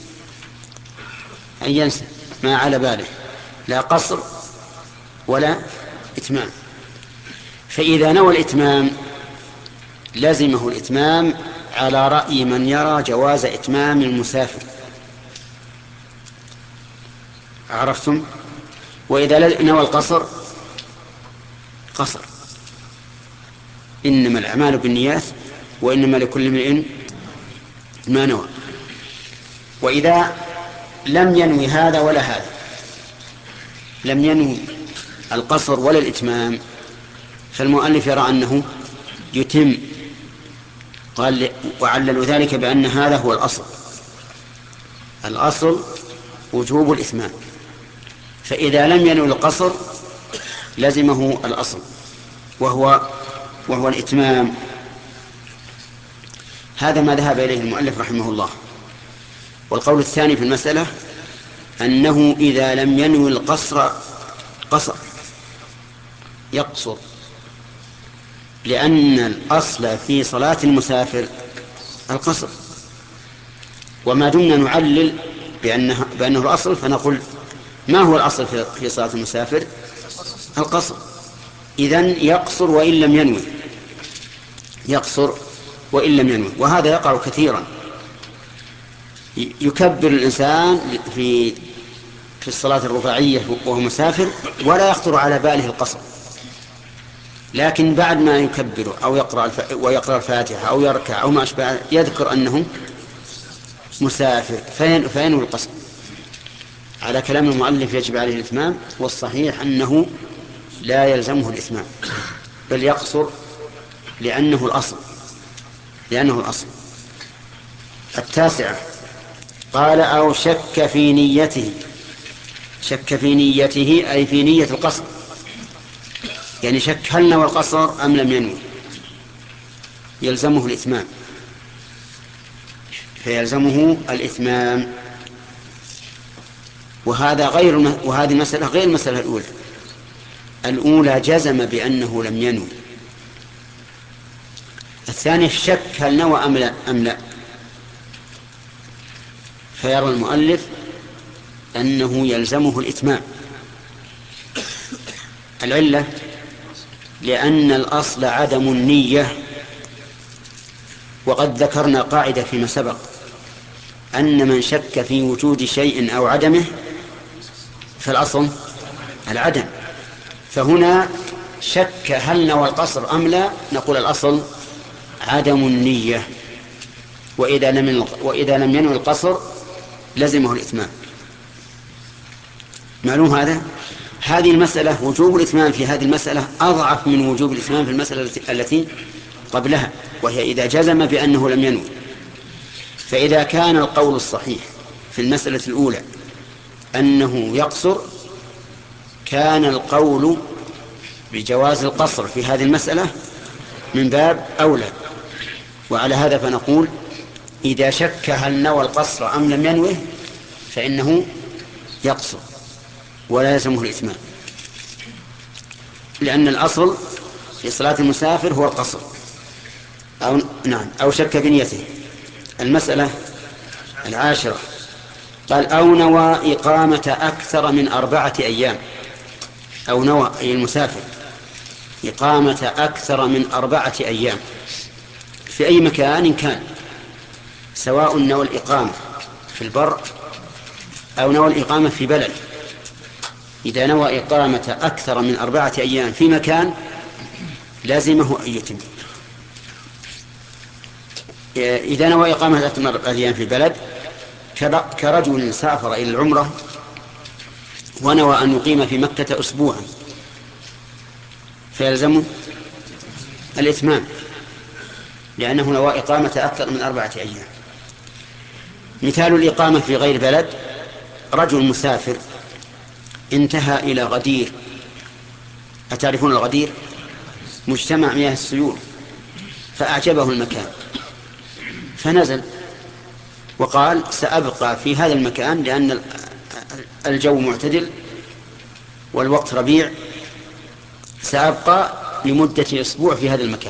أن ينسى ما على باله، لا قصر ولا إتمام. فإذا نوى الإتمام لزمه الإتمام على رأي من يرى جواز إتمام المسافر. عرفتم؟ وإذا نوى القصر قصر. إنما الأعمال بالنيات وإنما لكل امرئ ما نوى. وإذا لم ينوي هذا ولا هذا، لم ينوي القصر ولا الإتمام، فالمؤلف يرى أنه يتم. قال وعللوا ذلك بأن هذا هو الأصل. الأصل وجوب الإتمام، فإذا لم ينوي القصر لزمه الأصل وهو وهو الإتمام. هذا ما ذهب إليه المؤلف رحمه الله. والقول الثاني في المسألة أنه إذا لم ينوي القصر قصر يقصر، لأن الأصل في صلاة المسافر القصر، وما دمنا نعلل بأنه, بأنه الأصل فنقول ما هو الأصل في صلاة المسافر؟ القصر. إذن يقصر وإن لم ينوي، يقصر وإن لم ينوي. وهذا يقع كثيرا، يكبر الإنسان في في الصلاة الرباعية وهو مسافر ولا يخطر على باله القصر، لكن بعد ما يكبر أو يقرأ الف... ويقرأ الفاتحة أو يركع أو ما أشبه يذكر أنه مسافر فين... فينوي القصر. على كلام المؤلف يجب عليه الإتمام، والصحيح أنه لا يلزمه الإتمام بل يقصر لأنه الأصل لأنه الأصل. التاسعة قال أو شك في نيته. شك في نيته أي في نية القصر، يعني شك هل نوى القصر أم لم ينوي، يلزمه الإتمام فيلزمه الإتمام. وهذا غير وهذه المسألة غير المسألة الأولى. الأولى جزم بأنه لم ينوي، الثاني الشك هل نوى أم لا, أم لا. فيرى المؤلف أنه يلزمه الإتمام. العلة لأن الأصل عدم النية، وقد ذكرنا قاعدة فيما سبق أن من شك في وجود شيء أو عدمه فالأصل العدم. فهنا شك هل نوى القصر أم لا، نقول الأصل عدم النية، وإذا لم وإذا لم ينوي القصر لزمه الإتمام. معلوم هذا؟ هذه المسألة وجوب الإتمام في هذه المسألة أضعف من وجوب الإتمام في المسألة التي قبلها، وهي إذا جزم بأنه لم ينوي. فإذا كان القول الصحيح في المسألة الأولى أنه يقصر، كان القول بجواز القصر في هذه المسألة من باب أولى. وعلى هذا فنقول إذا شك هل نوى القصر أم لم ينوه فإنه يقصر ولا يلزمه الإتمام، لأن الأصل في صلاة المسافر هو القصر. أو نعم أو شك في نيته. المسألة العاشرة قال أو نوى إقامة أكثر من أربعة أيام. أو نوى أي المسافر إقامة أكثر من أربعة أيام في أي مكان كان، سواء نوى الإقامة في البر أو نوى الإقامة في بلد. إذا نوى إقامة أكثر من أربعة أيام في مكان لازمه أن يتم. إذا نوى إقامة أكثر من أربعة أيام في بلد كرجل سافر إلى العمرة ونوى أن يقيم في مكة أسبوعا فيلزمه الإتمام، لأنه نوى إقامة أكثر من أربعة أيام. مثال الإقامة في غير بلد: رجل مسافر انتهى إلى غدير. أتعرفون الغدير؟ مجتمع مياه السيول. فأعجبه المكان فنزل وقال سأبقى في هذا المكان لأن الجو معتدل والوقت ربيع، سأبقى لمدة أسبوع في هذا المكان.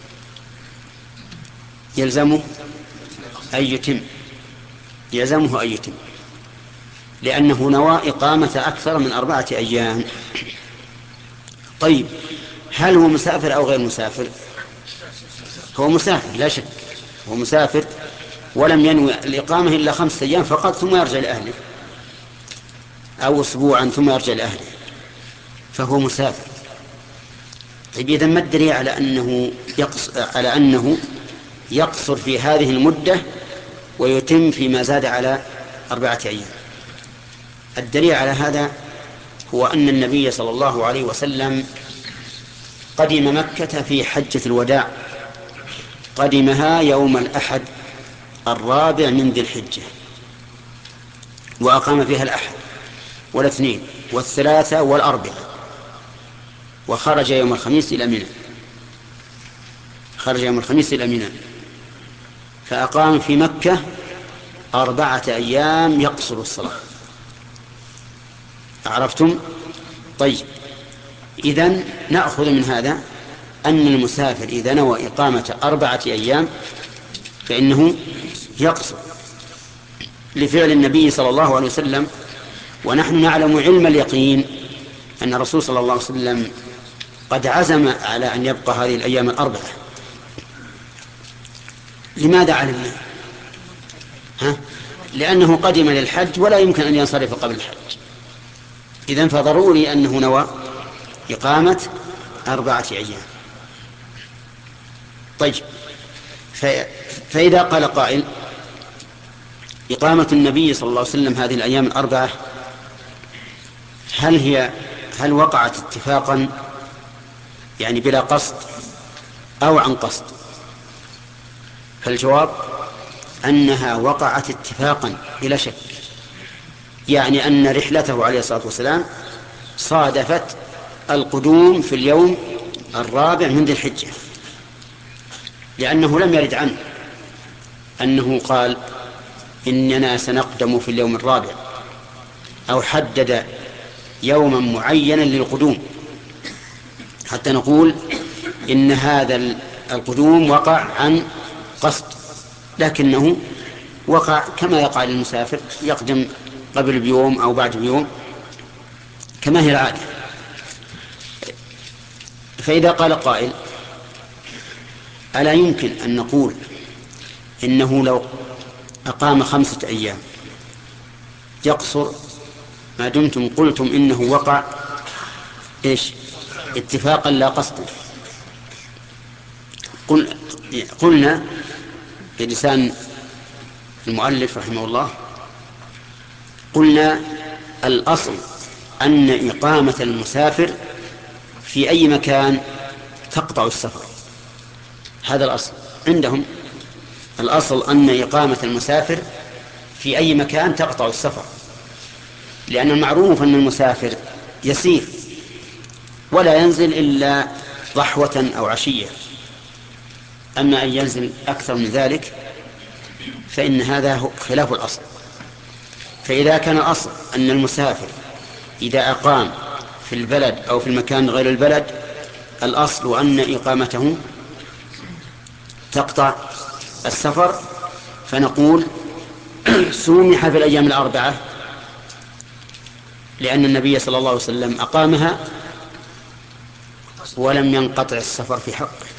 يلزمه أن يتم يلزمه أن يتم لأنه نوى إقامة أكثر من أربعة أيام. طيب، هل هو مسافر أو غير مسافر؟ هو مسافر لا شك، هو مسافر ولم ينوي الإقامة إلا خمسة أيام فقط ثم يرجع لأهله، أو أسبوعا ثم يرجع لأهله، فهو مسافر. طيب، إذن ما الدليل على أنه يقصر, على أنه يقصر في هذه المدة ويتم فيما زاد على أربعة أيام؟ الدليل على هذا هو أن النبي صلى الله عليه وسلم قدم مكة في حجة الوداع، قدمها يوم الأحد الرابع من ذي الحجة، وأقام فيها الأحد والاثنين والثلاثة والأربعة، وخرج يوم الخميس إلى منى خرج يوم الخميس إلى منى فأقام في مكة أربعة أيام يقصر الصلاة. عرفتم؟ طيب، إذن نأخذ من هذا أن المسافر إذا نوى إقامة أربعة أيام فإنه يقصر لفعل النبي صلى الله عليه وسلم. ونحن نعلم علم اليقين أن الرسول صلى الله عليه وسلم قد عزم على أن يبقى هذه الأيام الأربعة. لماذا علمنا؟ ها؟ لأنه قدم للحج ولا يمكن أن ينصرف قبل الحج، إذن فضروري أنه نوى إقامة أربعة أيام. طيب، فإذا قال قائل إقامة النبي صلى الله عليه وسلم هذه الأيام الأربعة هل هي هل وقعت اتفاقا يعني بلا قصد أو عن قصد؟ فالجواب أنها وقعت اتفاقا بلا شك، يعني أن رحلته عليه الصلاة والسلام صادفت القدوم في اليوم الرابع من ذي الحجة، لأنه لم يرد عنه أنه قال إننا سنقدم في اليوم الرابع أو حدد يوما معينا للقدوم حتى نقول إن هذا القدوم وقع عن قصد، لكنه وقع كما يقع للمسافر، يقدم قبل بيوم أو بعد بيوم كما هي العادة. فإذا قال قائل ألا يمكن أن نقول إنه لو أقام خمسة أيام يقصر ما دمتم قلتم إنه وقع إيش اتفاقا لا قصدا؟ قل قلنا بلسان المؤلف رحمه الله، قلنا الأصل أن إقامة المسافر في أي مكان تقطع السفر، هذا الأصل عندهم. الأصل أن إقامة المسافر في أي مكان تقطع السفر، لأن المعروف أن المسافر يسير ولا ينزل إلا ضحوة أو عشية، أما أن ينزل أكثر من ذلك فإن هذا خلاف الأصل. فإذا كان الأصل أن المسافر إذا أقام في البلد أو في المكان غير البلد الأصل أن إقامته تقطع السفر، فنقول سومح في الأيام الأربعة لأن النبي صلى الله عليه وسلم أقامها ولم ينقطع السفر في حقه.